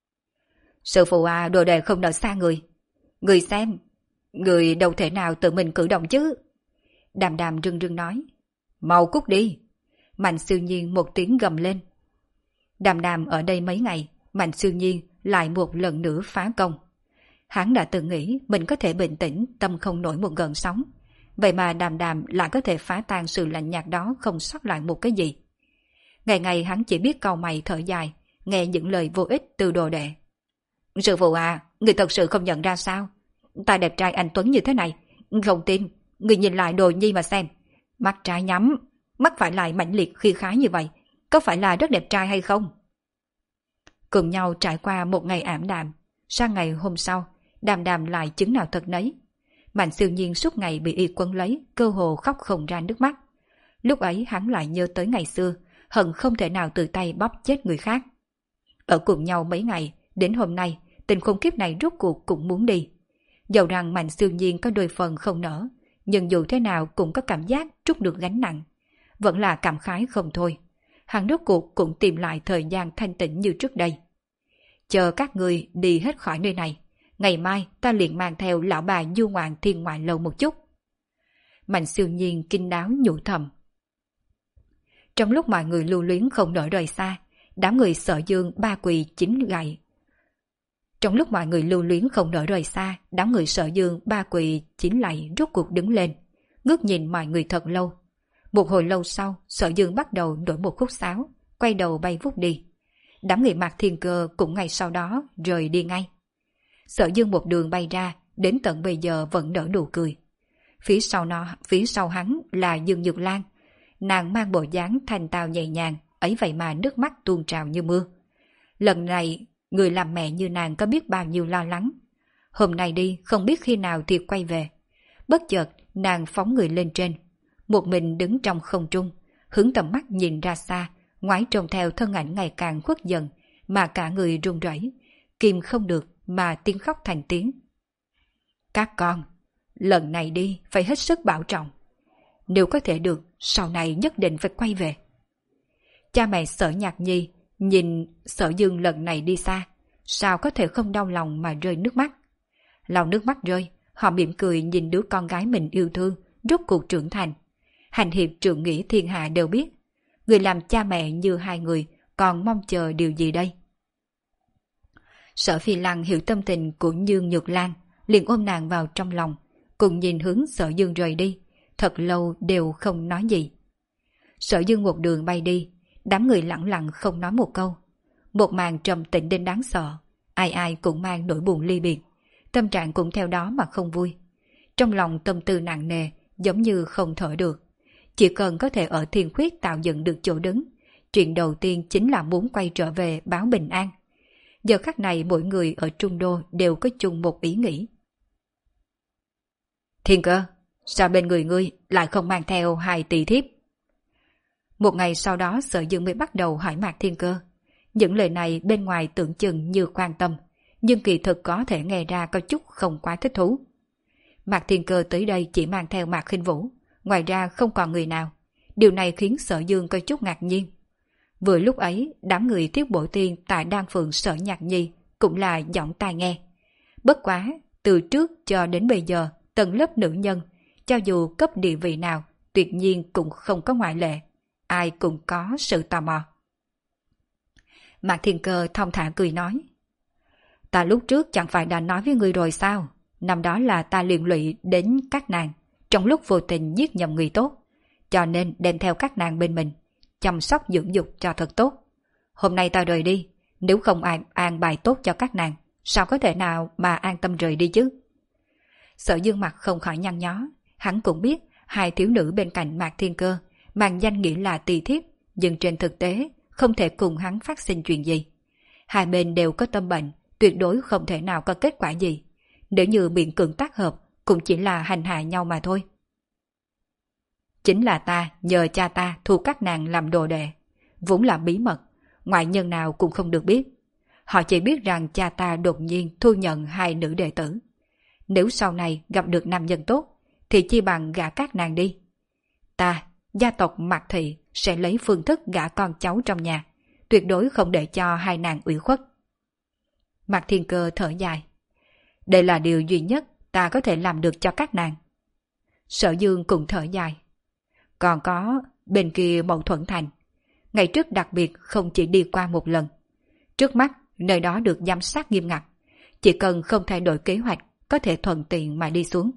Sư phụ à, đồ đệ không nỡ xa người. Người xem, người đâu thể nào tự mình cử động chứ. Đàm Đàm rưng rưng nói. Mau cút đi. Mạnh Siêu Nhiên một tiếng gầm lên. Đàm Đàm ở đây mấy ngày, Mạnh Siêu Nhiên lại một lần nữa phá công. Hắn đã từng nghĩ mình có thể bình tĩnh, tâm không nổi một gợn sóng. Vậy mà Đàm Đàm lại có thể phá tan sự lạnh nhạt đó không sót lại một cái gì. Ngày ngày hắn chỉ biết cau mày thở dài, nghe những lời vô ích từ đồ đệ. Sư phụ à, người thật sự không nhận ra sao? Ta đẹp trai anh Tuấn như thế này, không tin, người nhìn lại Đồ Nhi mà xem. Mắt trái nhắm, mắt phải lại mãnh liệt khi khái như vậy, có phải là rất đẹp trai hay không? Cùng nhau trải qua một ngày ảm đạm, sang ngày hôm sau, Đàm Đàm lại chứng nào thật nấy. Mạnh Siêu Nhiên suốt ngày bị y quấn lấy, cơ hồ khóc không ra nước mắt. Lúc ấy hắn lại nhớ tới ngày xưa, hận không thể nào tự tay bóp chết người khác. Ở cùng nhau mấy ngày, đến hôm nay, tình khốn kiếp này rốt cuộc cũng muốn đi. Dẫu rằng Mạnh Siêu Nhiên có đôi phần không nỡ, nhưng dù thế nào cũng có cảm giác trút được gánh nặng. Vẫn là cảm khái không thôi. Hắn rốt cuộc cũng tìm lại thời gian thanh tĩnh như trước đây. Chờ các người đi hết khỏi nơi này, ngày mai ta liền mang theo lão bà du ngoạn Thiên Ngoại Lâu một chút. Mạnh Siêu Nhiên kinh đáo nhủ thầm. Trong lúc mọi người lưu luyến không nỡ rời xa, đám người Sở Dương ba quỳ chín gậy. Trong lúc mọi người lưu luyến không nỡ rời xa, đám người Sở Dương ba quỳ chín lạy rốt cuộc đứng lên, ngước nhìn mọi người thật lâu. Một hồi lâu sau, Sở Dương bắt đầu đổi một khúc sáo, quay đầu bay vút đi. Đám người Mạc Thiên Cơ cũng ngay sau đó rời đi ngay. Sở Dương một đường bay ra, đến tận bây giờ vẫn nở nụ cười. Phía sau nó, phía sau hắn là Dương Nhược Lan. Nàng mang bộ dáng thanh tao nhẹ nhàng, ấy vậy mà nước mắt tuôn trào như mưa. Lần này, người làm mẹ như nàng có biết bao nhiêu lo lắng. Hôm nay đi, không biết khi nào thì quay về. Bất chợt, nàng phóng người lên trên. Một mình đứng trong không trung, hướng tầm mắt nhìn ra xa, ngoái trông theo thân ảnh ngày càng khuất dần, mà cả người run rẩy, kìm không được mà tiếng khóc thành tiếng. Các con, lần này đi phải hết sức bảo trọng. Nếu có thể được, sau này nhất định phải quay về. Cha mẹ Sở Nhạc Nhi nhìn Sở Dương lần này đi xa, sao có thể không đau lòng mà rơi nước mắt. Lau nước mắt rơi, họ mỉm cười nhìn đứa con gái mình yêu thương, rốt cuộc trưởng thành. Hành hiệp trượng nghĩa thiên hạ đều biết, người làm cha mẹ như hai người còn mong chờ điều gì đây? Sở Phi Lăng hiểu tâm tình của Dương Nhược Lan, liền ôm nàng vào trong lòng, cùng nhìn hướng Sở Dương rời đi, thật lâu đều không nói gì. Sở Dương một đường bay đi, đám người lặng lặng không nói một câu. Một màn trầm tĩnh đến đáng sợ, ai ai cũng mang nỗi buồn ly biệt, tâm trạng cũng theo đó mà không vui. Trong lòng tâm tư nặng nề, giống như không thở được. Chỉ cần có thể ở Thiên Khuyết tạo dựng được chỗ đứng, chuyện đầu tiên chính là muốn quay trở về báo bình an. Giờ khắc này mỗi người ở Trung Đô đều có chung một ý nghĩ. Thiên Cơ, sao bên người ngươi lại không mang theo hai tỷ thiếp? Một ngày sau đó Sở Dương mới bắt đầu hỏi Mạc Thiên Cơ. Những lời này bên ngoài tưởng chừng như quan tâm, nhưng kỳ thực có thể nghe ra có chút không quá thích thú. Mạc Thiên Cơ tới đây chỉ mang theo Mạc Khinh Vũ, ngoài ra không còn người nào. Điều này khiến Sở Dương có chút ngạc nhiên. Vừa lúc ấy, đám người Tiết Bội Tiên tại Đan Phượng Sở Nhạc Nhi cũng là giọng tai nghe. Bất quá, từ trước cho đến bây giờ, tầng lớp nữ nhân, cho dù cấp địa vị nào, tuyệt nhiên cũng không có ngoại lệ. Ai cũng có sự tò mò. Mạc Thiên Cơ thong thả cười nói. Ta lúc trước chẳng phải đã nói với người rồi sao? Năm đó là ta liên lụy đến các nàng, trong lúc vô tình giết nhầm người tốt, cho nên đem theo các nàng bên mình, chăm sóc dưỡng dục cho thật tốt. Hôm nay ta rời đi, nếu không an, an bài tốt cho các nàng, sao có thể nào mà an tâm rời đi chứ? Sở Dương mặt không khỏi nhăn nhó, hắn cũng biết hai thiếu nữ bên cạnh Mạc Thiên Cơ mang danh nghĩa là tỳ thiếp, nhưng trên thực tế không thể cùng hắn phát sinh chuyện gì. Hai bên đều có tâm bệnh, tuyệt đối không thể nào có kết quả gì. Nếu như miễn cưỡng tác hợp, cũng chỉ là hành hạ nhau mà thôi. Chính là ta nhờ cha ta thu các nàng làm đồ đệ, vốn là bí mật, ngoại nhân nào cũng không được biết. Họ chỉ biết rằng cha ta đột nhiên thu nhận hai nữ đệ tử. Nếu sau này gặp được nam nhân tốt, thì chi bằng gả các nàng đi. Ta, gia tộc Mạc Thị sẽ lấy phương thức gả con cháu trong nhà, tuyệt đối không để cho hai nàng ủy khuất. Mạc Thiên Cơ thở dài. Đây là điều duy nhất ta có thể làm được cho các nàng. Sở Dương cũng thở dài. Còn có bên kia Mậu Thuận Thành, ngày trước đặc biệt không chỉ đi qua một lần. Trước mắt nơi đó được giám sát nghiêm ngặt, chỉ cần không thay đổi kế hoạch có thể thuận tiện mà đi xuống.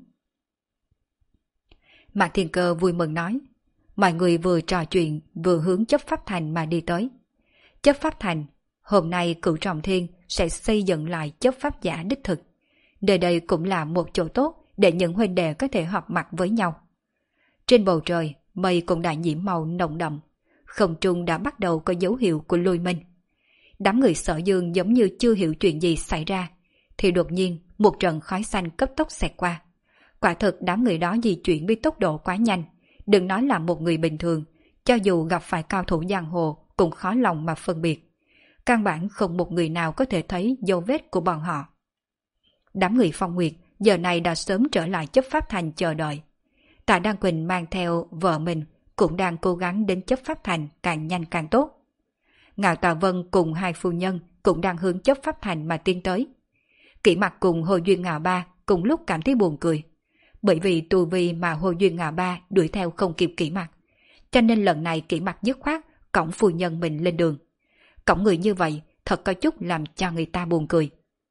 Mạc Thiên Cơ vui mừng nói. Mọi người vừa trò chuyện vừa hướng Chấp Pháp Thành mà đi tới. Chấp Pháp Thành, hôm nay Cửu Trọng Thiên sẽ xây dựng lại chấp pháp giả đích thực. Nơi đây cũng là một chỗ tốt để những huynh đệ có thể họp mặt với nhau. Trên bầu trời, mây cũng đã nhiễm màu nồng đậm, không trung đã bắt đầu có dấu hiệu của lôi minh. Đám người Sở Dương giống như chưa hiểu chuyện gì xảy ra, thì đột nhiên một trận khói xanh cấp tốc xẹt qua. Quả thực đám người đó di chuyển với tốc độ quá nhanh, đừng nói là một người bình thường, cho dù gặp phải cao thủ giang hồ cũng khó lòng mà phân biệt. Căn bản không một người nào có thể thấy dấu vết của bọn họ. Đám người Phong Nguyệt giờ này đã sớm trở lại Chấp Pháp Thành chờ đợi. Tạ Đan Quỳnh mang theo vợ mình cũng đang cố gắng đến Chấp Pháp Thành càng nhanh càng tốt. Ngạo Tạ Vân cùng hai phu nhân cũng đang hướng Chấp Pháp Thành mà tiến tới. Kỷ Mặc cùng Hồ Duyên Ngạo Ba cùng lúc cảm thấy buồn cười, bởi vì tu vi mà Hồ Duyên Ngạo Ba đuổi theo không kịp Kỷ Mặc, cho nên lần này Kỷ Mặc dứt khoát cõng phu nhân mình lên đường. Cõng người như vậy thật có chút làm cho người ta buồn cười.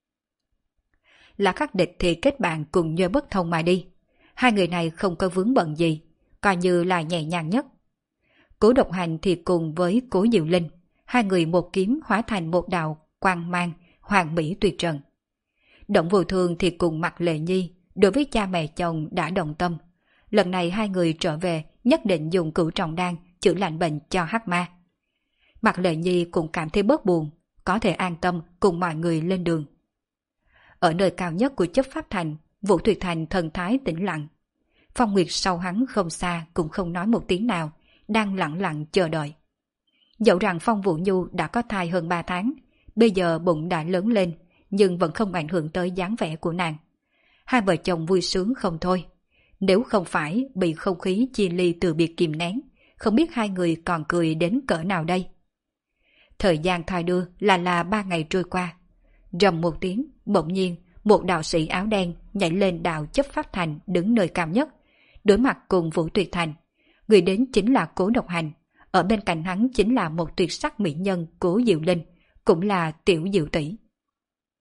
Là Khắc Địch thì kết bạn cùng Nhơ Bất Thông mà đi. Hai người này không có vướng bận gì, coi như là nhẹ nhàng nhất. Cố Độc Hành thì cùng với Cố Diệu Linh, hai người một kiếm hóa thành một đạo quang mang hoàn mỹ tuyệt trần. Động Vô Thương thì cùng Mạc Lệ Nhi, đối với cha mẹ chồng đã động tâm. Lần này hai người trở về nhất định dùng Cửu Trọng Đan chữa lành bệnh cho Hắc Ma. Mạc Lệ Nhi cũng cảm thấy bớt buồn, có thể an tâm cùng mọi người lên đường. Ở nơi cao nhất của Chấp Pháp Thành, Vũ Tuyệt Thành thần thái tĩnh lặng. Phong Nguyệt sau hắn không xa cũng không nói một tiếng nào, đang lặng lặng chờ đợi. Dẫu rằng Phong Vũ Nhu đã có thai hơn ba tháng, bây giờ bụng đã lớn lên, nhưng vẫn không ảnh hưởng tới dáng vẻ của nàng. Hai vợ chồng vui sướng không thôi. Nếu không phải bị không khí chia ly từ biệt kìm nén, không biết hai người còn cười đến cỡ nào đây. Thời gian thoi đưa là là ba ngày trôi qua. Rầm một tiếng, bỗng nhiên, một đạo sĩ áo đen nhảy lên đạo Chấp Pháp Thành đứng nơi cao nhất, đối mặt cùng Vũ Tuyệt Thành. Người đến chính là Cố Độc Hành, ở bên cạnh hắn chính là một tuyệt sắc mỹ nhân Cố Diệu Linh, cũng là Tiểu Diệu tỷ.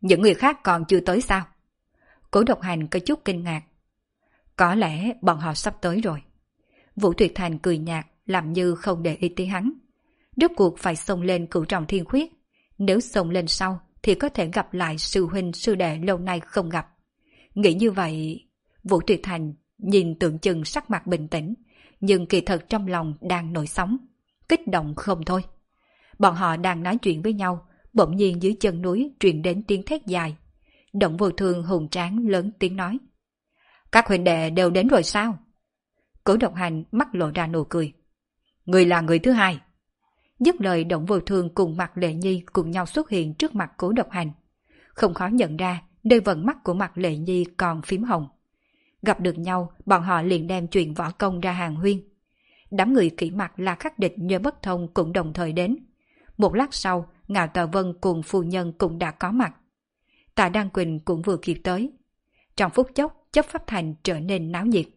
Những người khác còn chưa tới sao? Cố Độc Hành có chút kinh ngạc. Có lẽ bọn họ sắp tới rồi. Vũ Tuyệt Thành cười nhạt, làm như không để ý tới hắn. Rốt cuộc phải xông lên Cửu Trọng Thiên Khuyết. Nếu xông lên sau thì có thể gặp lại sư huynh sư đệ lâu nay không gặp. Nghĩ như vậy, Vũ Tuyệt Thành nhìn tưởng chừng sắc mặt bình tĩnh, nhưng kỳ thật trong lòng đang nổi sóng, kích động không thôi. Bọn họ đang nói chuyện với nhau, bỗng nhiên dưới chân núi truyền đến tiếng thét dài. Động Vô Thương hùng tráng lớn tiếng nói. Các huynh đệ đều đến rồi sao? Cố Độc Hành mắt lộ ra nụ cười. Người là người thứ hai. Dứt lời, Động Vô Thương cùng Mạc Lệ Nhi cùng nhau xuất hiện trước mặt Cố Độc Hành. Không khó nhận ra, đôi vần mắt của Mạc Lệ Nhi còn phím hồng. Gặp được nhau, bọn họ liền đem chuyện võ công ra hàng huyên. Đám người kỹ mặt là khắc địch nhớ bất thông cũng đồng thời đến. Một lát sau, Ngạo Tà Vân cùng phu nhân cũng đã có mặt. Tạ Đan Quỳnh cũng vừa kịp tới. Trong phút chốc, Chấp Pháp Thành trở nên náo nhiệt.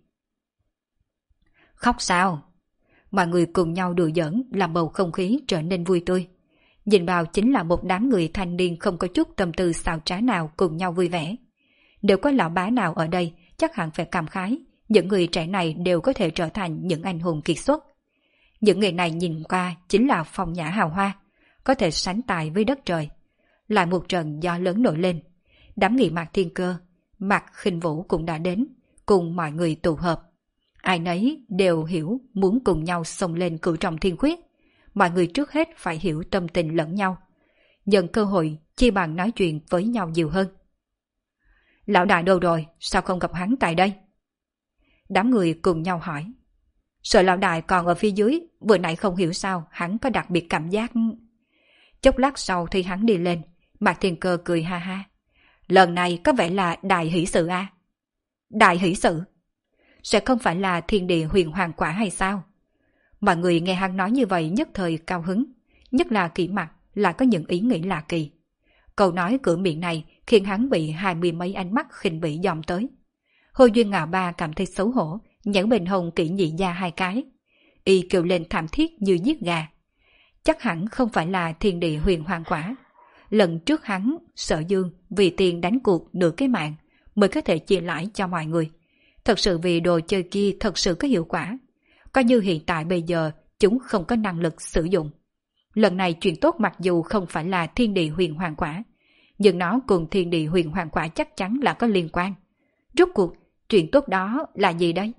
Khóc sao? Mọi người cùng nhau đùa giỡn làm bầu không khí trở nên vui tươi. Nhìn vào chính là một đám người thanh niên không có chút tâm tư xào trá nào cùng nhau vui vẻ. Nếu có lão bá nào ở đây, chắc hẳn phải cảm khái, những người trẻ này đều có thể trở thành những anh hùng kiệt xuất. Những người này nhìn qua chính là phong nhã hào hoa, có thể sánh tài với đất trời. Lại một trận gió lớn nổi lên, đám người Mạc Thiên Cơ, Mạc Khinh Vũ cũng đã đến, cùng mọi người tụ hợp. Ai nấy đều hiểu muốn cùng nhau xông lên Cửu Trọng Thiên Khuyết. Mọi người trước hết phải hiểu tâm tình lẫn nhau. Nhân cơ hội chi bằng nói chuyện với nhau nhiều hơn. Lão đại đâu rồi, sao không gặp hắn tại đây? Đám người cùng nhau hỏi. Sợ lão đại còn ở phía dưới, vừa nãy không hiểu sao hắn có đặc biệt cảm giác. Chốc lát sau thì hắn đi lên, Mạc Thiên Cơ cười ha ha. Lần này có vẻ là đại hỷ sự a. À? Đại hỷ sự? Sẽ không phải là thiên địa huyền hoàng quả hay sao? Mọi người nghe hắn nói như vậy nhất thời cao hứng, nhất là Kỷ Mặt là có những ý nghĩ lạ kỳ. Câu nói cửa miệng này khiến hắn bị hai mươi mấy ánh mắt khinh bỉ dòm tới. Hồ Duyên Ngạo Ba cảm thấy xấu hổ, nhảy bên hông Kỷ Nhị Gia hai cái. Y kêu lên thảm thiết như giết gà. Chắc hẳn không phải là thiên địa huyền hoàng quả. Lần trước hắn, Sở Dương, vì tiền đánh cuộc nửa cái mạng mới có thể chia lãi cho mọi người. Thật sự vì đồ chơi kia thật sự có hiệu quả. Coi như hiện tại bây giờ chúng không có năng lực sử dụng. Lần này chuyện tốt mặc dù không phải là thiên địa huyền hoàng quả, nhưng nó cùng thiên địa huyền hoàng quả chắc chắn là có liên quan. Rốt cuộc, chuyện tốt đó là gì đây?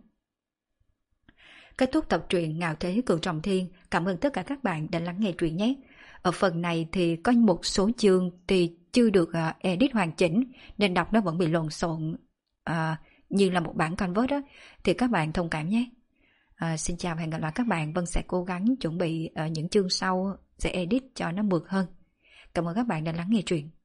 Kết thúc tập truyện Ngạo Thế Cửu Trọng Thiên. Cảm ơn tất cả các bạn đã lắng nghe truyện nhé. Ở phần này thì có một số chương thì chưa được uh, edit hoàn chỉnh, nên đọc nó vẫn bị lộn xộn uh, như là một bản canvas đó. Thì các bạn thông cảm nhé. Uh, xin chào và hẹn gặp lại các bạn. Vân sẽ cố gắng chuẩn bị uh, những chương sau sẽ edit cho nó mượt hơn. Cảm ơn các bạn đã lắng nghe truyện.